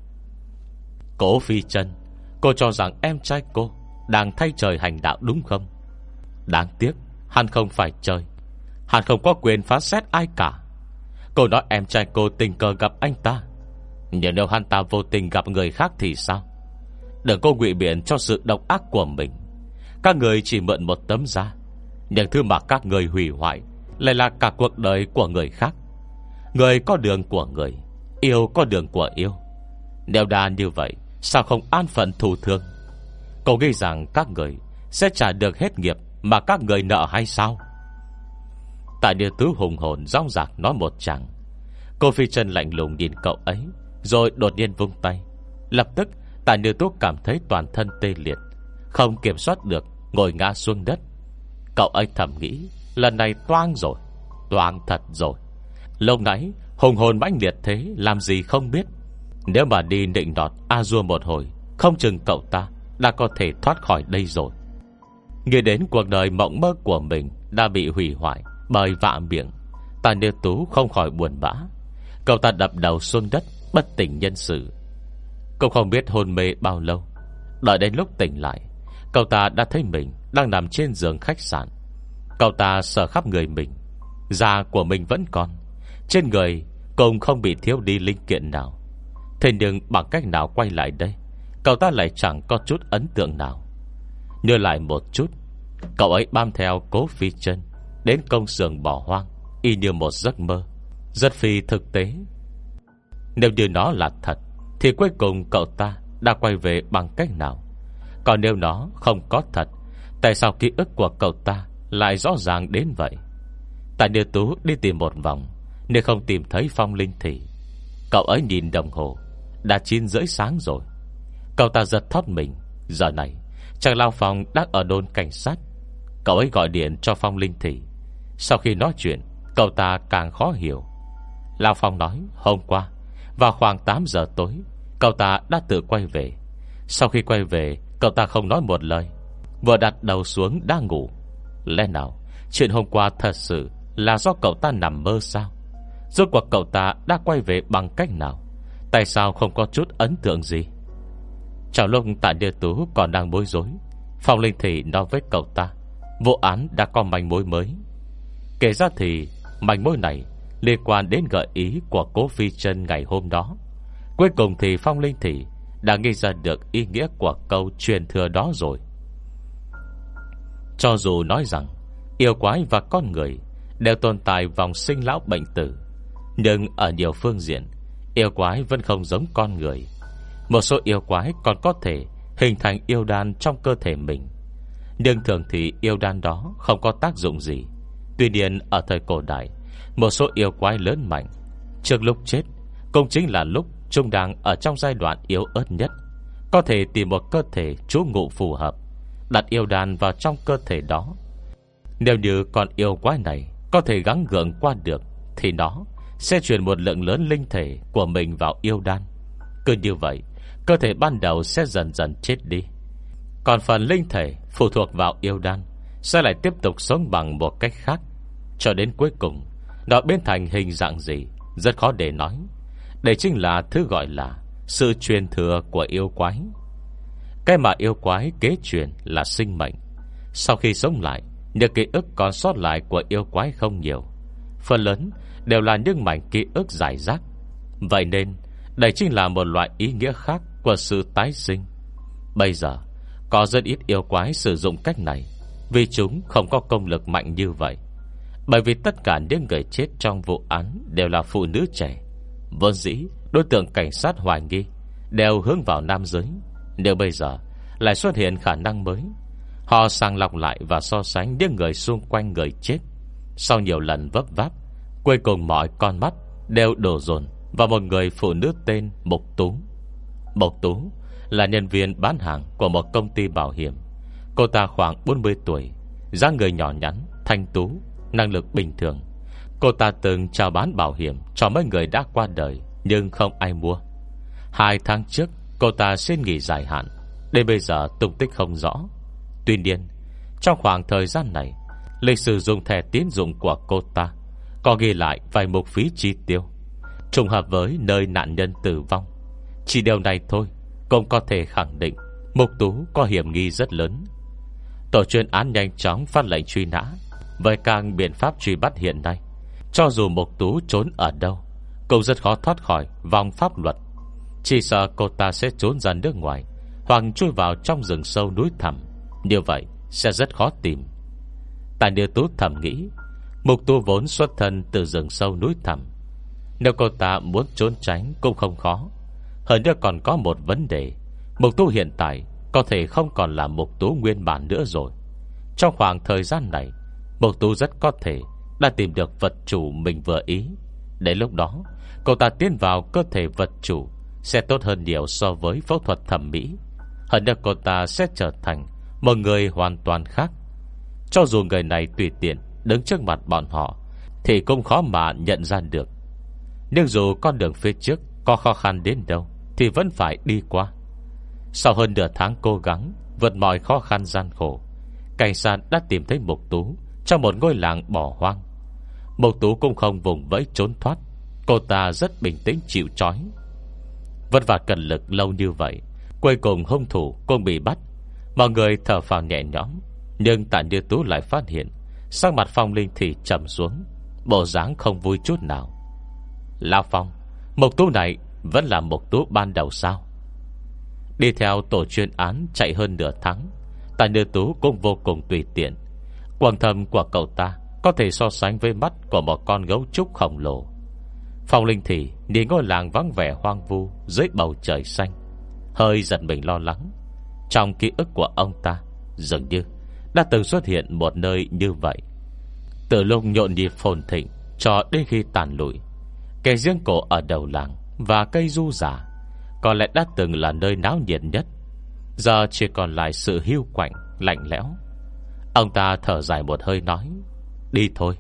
Cố Phi Chân, cô cho rằng em trai cô đang thay trời hành đạo đúng không? Đáng tiếc hắn không phải trời, hắn không có quyền phán xét ai cả. Cô nói em trai cô tình cờ gặp anh ta, nhưng nếu hắn ta vô tình gặp người khác thì sao? Đừng cô ngụy biện cho sự độc ác của mình. Các người chỉ mượn một tấm da, nhưng thứ mà các người hủy hoại lại là cả cuộc đời của người khác. Người có đường của người, yêu có đường của yêu. Nếu đã như vậy, sao không an phận thù thương? Cậu nghĩ rằng các người sẽ trả được hết nghiệp mà các người nợ hay sao? Tại Địa Tứ hùng hồn rong rạc nói một chàng. Cô Phi Chân lạnh lùng nhìn cậu ấy, rồi đột nhiên vung tay. Lập tức Tại Địa Tứ cảm thấy toàn thân tê liệt, không kiểm soát được, ngồi ngã xuống đất. Cậu ấy thầm nghĩ, lần này toang rồi, toang thật rồi. Lâu nãy hùng hồn mãnh liệt thế làm gì không biết. Nếu mà đi nịnh nọt A-dua một hồi, không chừng cậu ta đã có thể thoát khỏi đây rồi. Nghĩ đến cuộc đời mộng mơ của mình đã bị hủy hoại bởi vạ miệng, Tạ Niêu Tú không khỏi buồn bã. Cậu ta đập đầu xuống đất, bất tỉnh nhân sự. Cậu không biết hôn mê bao lâu. Đợi đến lúc tỉnh lại, cậu ta đã thấy mình đang nằm trên giường khách sạn. Cậu ta sờ khắp người mình, da của mình vẫn còn, trên người cũng không bị thiếu đi linh kiện nào. Thế nhưng bằng cách nào quay lại đây, cậu ta lại chẳng có chút ấn tượng nào. Nhớ lại một chút, cậu ấy bám theo Cố Phi Chân đến công xưởng bỏ hoang, y như một giấc mơ, rất phi thực tế. Nếu như nó là thật, thì cuối cùng cậu ta đã quay về bằng cách nào? Còn nếu nó không có thật, tại sao ký ức của cậu ta lại rõ ràng đến vậy? Tại Niêu Tú đi tìm một vòng, nhưng không tìm thấy Phong Linh Thị. Cậu ấy nhìn đồng hồ, đã 9:30 sáng rồi. Cậu ta giật thót mình. Giờ này Tràng Lao Phong đang ở đồn cảnh sát. Cậu ấy gọi điện cho Phong Linh Thị. Sau khi nói chuyện, cậu ta càng khó hiểu. Lao Phong nói hôm qua vào khoảng 8 giờ tối, cậu ta đã tự quay về. Sau khi quay về, cậu ta không nói một lời, vừa đặt đầu xuống đang ngủ. Lẽ nào chuyện hôm qua thật sự là do cậu ta nằm mơ sao? Rốt cuộc cậu ta đã quay về bằng cách nào? Tại sao không có chút ấn tượng gì? Trong lúc Tạ Niêu Tú còn đang bối rối, Phong Linh Thị nói với cậu ta vụ án đã có manh mối mới. Kể ra thì manh mối này liên quan đến gợi ý của Cố Phi Chân ngày hôm đó. Cuối cùng thì Phong Linh Thị đã nghĩ ra được ý nghĩa của câu truyền thừa đó rồi. Cho dù nói rằng yêu quái và con người đều tồn tại vòng sinh lão bệnh tử, nhưng ở nhiều phương diện, yêu quái vẫn không giống con người. Một số yêu quái còn có thể hình thành yêu đan trong cơ thể mình, nhưng thường thì yêu đan đó không có tác dụng gì. Tuy nhiên ở thời cổ đại, một số yêu quái lớn mạnh, trước lúc chết cũng chính là lúc chúng đang ở trong giai đoạn yếu ớt nhất, có thể tìm một cơ thể trú ngụ phù hợp, đặt yêu đan vào trong cơ thể đó. Nếu như con yêu quái này có thể gắng gượng qua được, thì nó sẽ truyền một lượng lớn linh thể của mình vào yêu đan. Cứ như vậy, cơ thể ban đầu sẽ dần dần chết đi, còn phần linh thể phụ thuộc vào yêu đan sẽ lại tiếp tục sống bằng một cách khác, cho đến cuối cùng nó biến thành hình dạng gì rất khó để nói. Đây chính là thứ gọi là sự truyền thừa của yêu quái. Cái mà yêu quái kế truyền là sinh mệnh. Sau khi sống lại, những ký ức còn sót lại của yêu quái không nhiều, phần lớn đều là những mảnh ký ức rải rác. Vậy nên Đây chính là một loại ý nghĩa khác của sự tái sinh. Bây giờ có rất ít yêu quái sử dụng cách này, vì chúng không có công lực mạnh như vậy. Bởi vì tất cả những người chết trong vụ án đều là phụ nữ trẻ. Vốn dĩ đối tượng cảnh sát hoài nghi đều hướng vào nam giới. Nếu bây giờ lại xuất hiện khả năng mới, họ sàng lọc lại và so sánh những người xung quanh người chết. Sau nhiều lần vấp váp, cuối cùng mọi con mắt đều đổ dồn vào một người phụ nữ tên Mục Tú. Mục Tú là nhân viên bán hàng của một công ty bảo hiểm. Cô ta khoảng 40 tuổi, dáng người nhỏ nhắn, thanh tú, năng lực bình thường. Cô ta từng chào bán bảo hiểm cho mấy người đã qua đời, nhưng không ai mua. 2 tháng trước cô ta xin nghỉ dài hạn, đến bây giờ tung tích không rõ. Tuy nhiên, trong khoảng thời gian này, lịch sử dùng thẻ tín dụng của cô ta có ghi lại vài mục phí chi tiêu trùng hợp với nơi nạn nhân tử vong. Chỉ điều này thôi cũng có thể khẳng định Mục Tú có hiểm nghi rất lớn. Tổ chuyên án nhanh chóng phát lệnh truy nã. Với các biện pháp truy bắt hiện nay, cho dù Mục Tú trốn ở đâu cũng rất khó thoát khỏi vòng pháp luật. Chỉ sợ cô ta sẽ trốn ra nước ngoài, hoặc chui vào trong rừng sâu núi thẳm. Như vậy sẽ rất khó tìm. Tại Như Tú thầm nghĩ, Mục Tú vốn xuất thân từ rừng sâu núi thẳm, nếu cô ta muốn trốn tránh cũng không khó. Hơn nữa còn có một vấn đề, Mục Tú hiện tại có thể không còn là Mục Tú nguyên bản nữa rồi. Trong khoảng thời gian này, Mục Tú rất có thể đã tìm được vật chủ mình vừa ý. Đến lúc đó, cô ta tiến vào cơ thể vật chủ sẽ tốt hơn nhiều so với phẫu thuật thẩm mỹ. Hơn nữa cô ta sẽ trở thành một người hoàn toàn khác. Cho dù người này tùy tiện đứng trước mặt bọn họ thì cũng khó mà nhận ra được. Nhưng dù con đường phía trước có khó khăn đến đâu thì vẫn phải đi qua. Sau hơn nửa tháng cố gắng vượt mọi khó khăn gian khổ, cảnh sát đã tìm thấy Mục Tú trong một ngôi làng bỏ hoang. Mục Tú cũng không vùng vẫy trốn thoát. Cô ta rất bình tĩnh chịu trói. Vất vả cần lực lâu như vậy, cuối cùng hung thủ cũng bị bắt. Mọi người thở phào nhẹ nhõm. Nhưng Tạ Như Tú lại phát hiện sắc mặt Phong Linh thì trầm xuống, bộ dáng không vui chút nào. Lão Phong, Mục Tú này vẫn là Mục Tú ban đầu sao? Đi theo tổ chuyên án chạy hơn nửa tháng, Tạ Như Tú cũng vô cùng tùy tiện. Quầng thâm của cậu ta có thể so sánh với mắt của một con gấu trúc khổng lồ. Phong Linh thì nhìn ngôi làng vắng vẻ hoang vu dưới bầu trời xanh, hơi giật mình lo lắng. Trong ký ức của ông ta dường như đã từng xuất hiện một nơi như vậy. Từ lúc nhộn nhịp phồn thịnh cho đến khi tàn lụi, cây giếng cổ ở đầu làng và cây du giả có lẽ đã từng là nơi náo nhiệt nhất. Giờ chỉ còn lại sự hiu quạnh lạnh lẽo. Ông ta thở dài một hơi nói, đi thôi.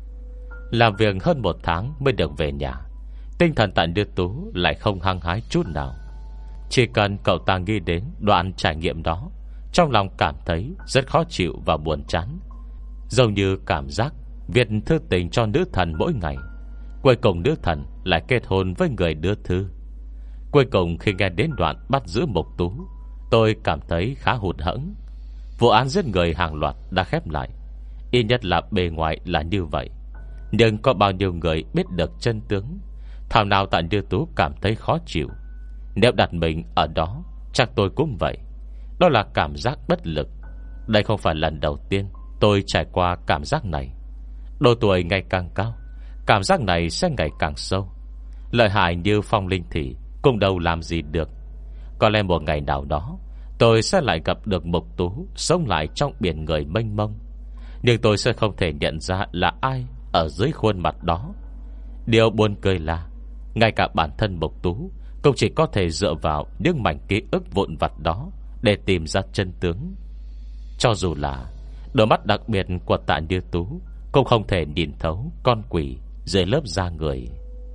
Làm việc hơn 1 tháng mới được về nhà, tinh thần Tạ Như Tú lại không hăng hái chút nào. Chỉ cần cậu ta nghĩ đến đoạn trải nghiệm đó, trong lòng cảm thấy rất khó chịu và buồn chán, giống như cảm giác viết thư tình cho nữ thần mỗi ngày, cuối cùng nữ thần lại kết hôn với người đưa thư. Cuối cùng khi nghe đến đoạn bắt giữ Mục Tú, tôi cảm thấy khá hụt hẫng. Vụ án giết người hàng loạt đã khép lại, ít nhất là bề ngoài là như vậy. Nhưng có bao nhiêu người biết được chân tướng? Thảo nào Tạ Như Tú cảm thấy khó chịu. Nếu đặt mình ở đó, chắc tôi cũng vậy. Đó là cảm giác bất lực. Đây không phải lần đầu tiên tôi trải qua cảm giác này. Độ tuổi ngày càng cao, cảm giác này sẽ ngày càng sâu. Lợi hại như Phong Linh thì cũng đâu làm gì được. Có lẽ một ngày nào đó tôi sẽ lại gặp được Mục Tú sống lại trong biển người mênh mông, nhưng tôi sẽ không thể nhận ra là ai ở dưới khuôn mặt đó. Điều buồn cười là ngay cả bản thân Mục Tú cũng chỉ có thể dựa vào những mảnh ký ức vụn vặt đó để tìm ra chân tướng. Cho dù là đôi mắt đặc biệt của Tạ Như Tú cũng không thể nhìn thấu con quỷ dưới lớp da người.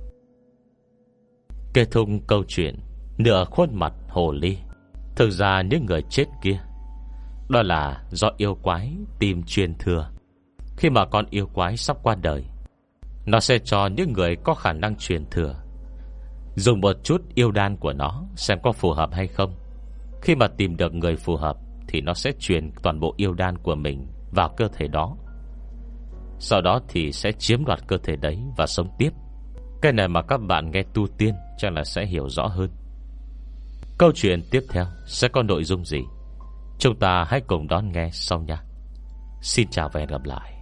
Kết thúc câu chuyện nửa khuôn mặt hồ ly. Thực ra những người chết kia, đó là do yêu quái tìm truyền thừa. Khi mà con yêu quái sắp qua đời, nó sẽ cho những người có khả năng truyền thừa dùng một chút yêu đan của nó xem có phù hợp hay không. Khi mà tìm được người phù hợp thì nó sẽ truyền toàn bộ yêu đan của mình vào cơ thể đó. Sau đó thì sẽ chiếm đoạt cơ thể đấy và sống tiếp. Cái này mà các bạn nghe tu tiên chắc là sẽ hiểu rõ hơn. Câu chuyện tiếp theo sẽ có nội dung gì, chúng ta hãy cùng đón nghe sau nha. Xin chào và hẹn gặp lại.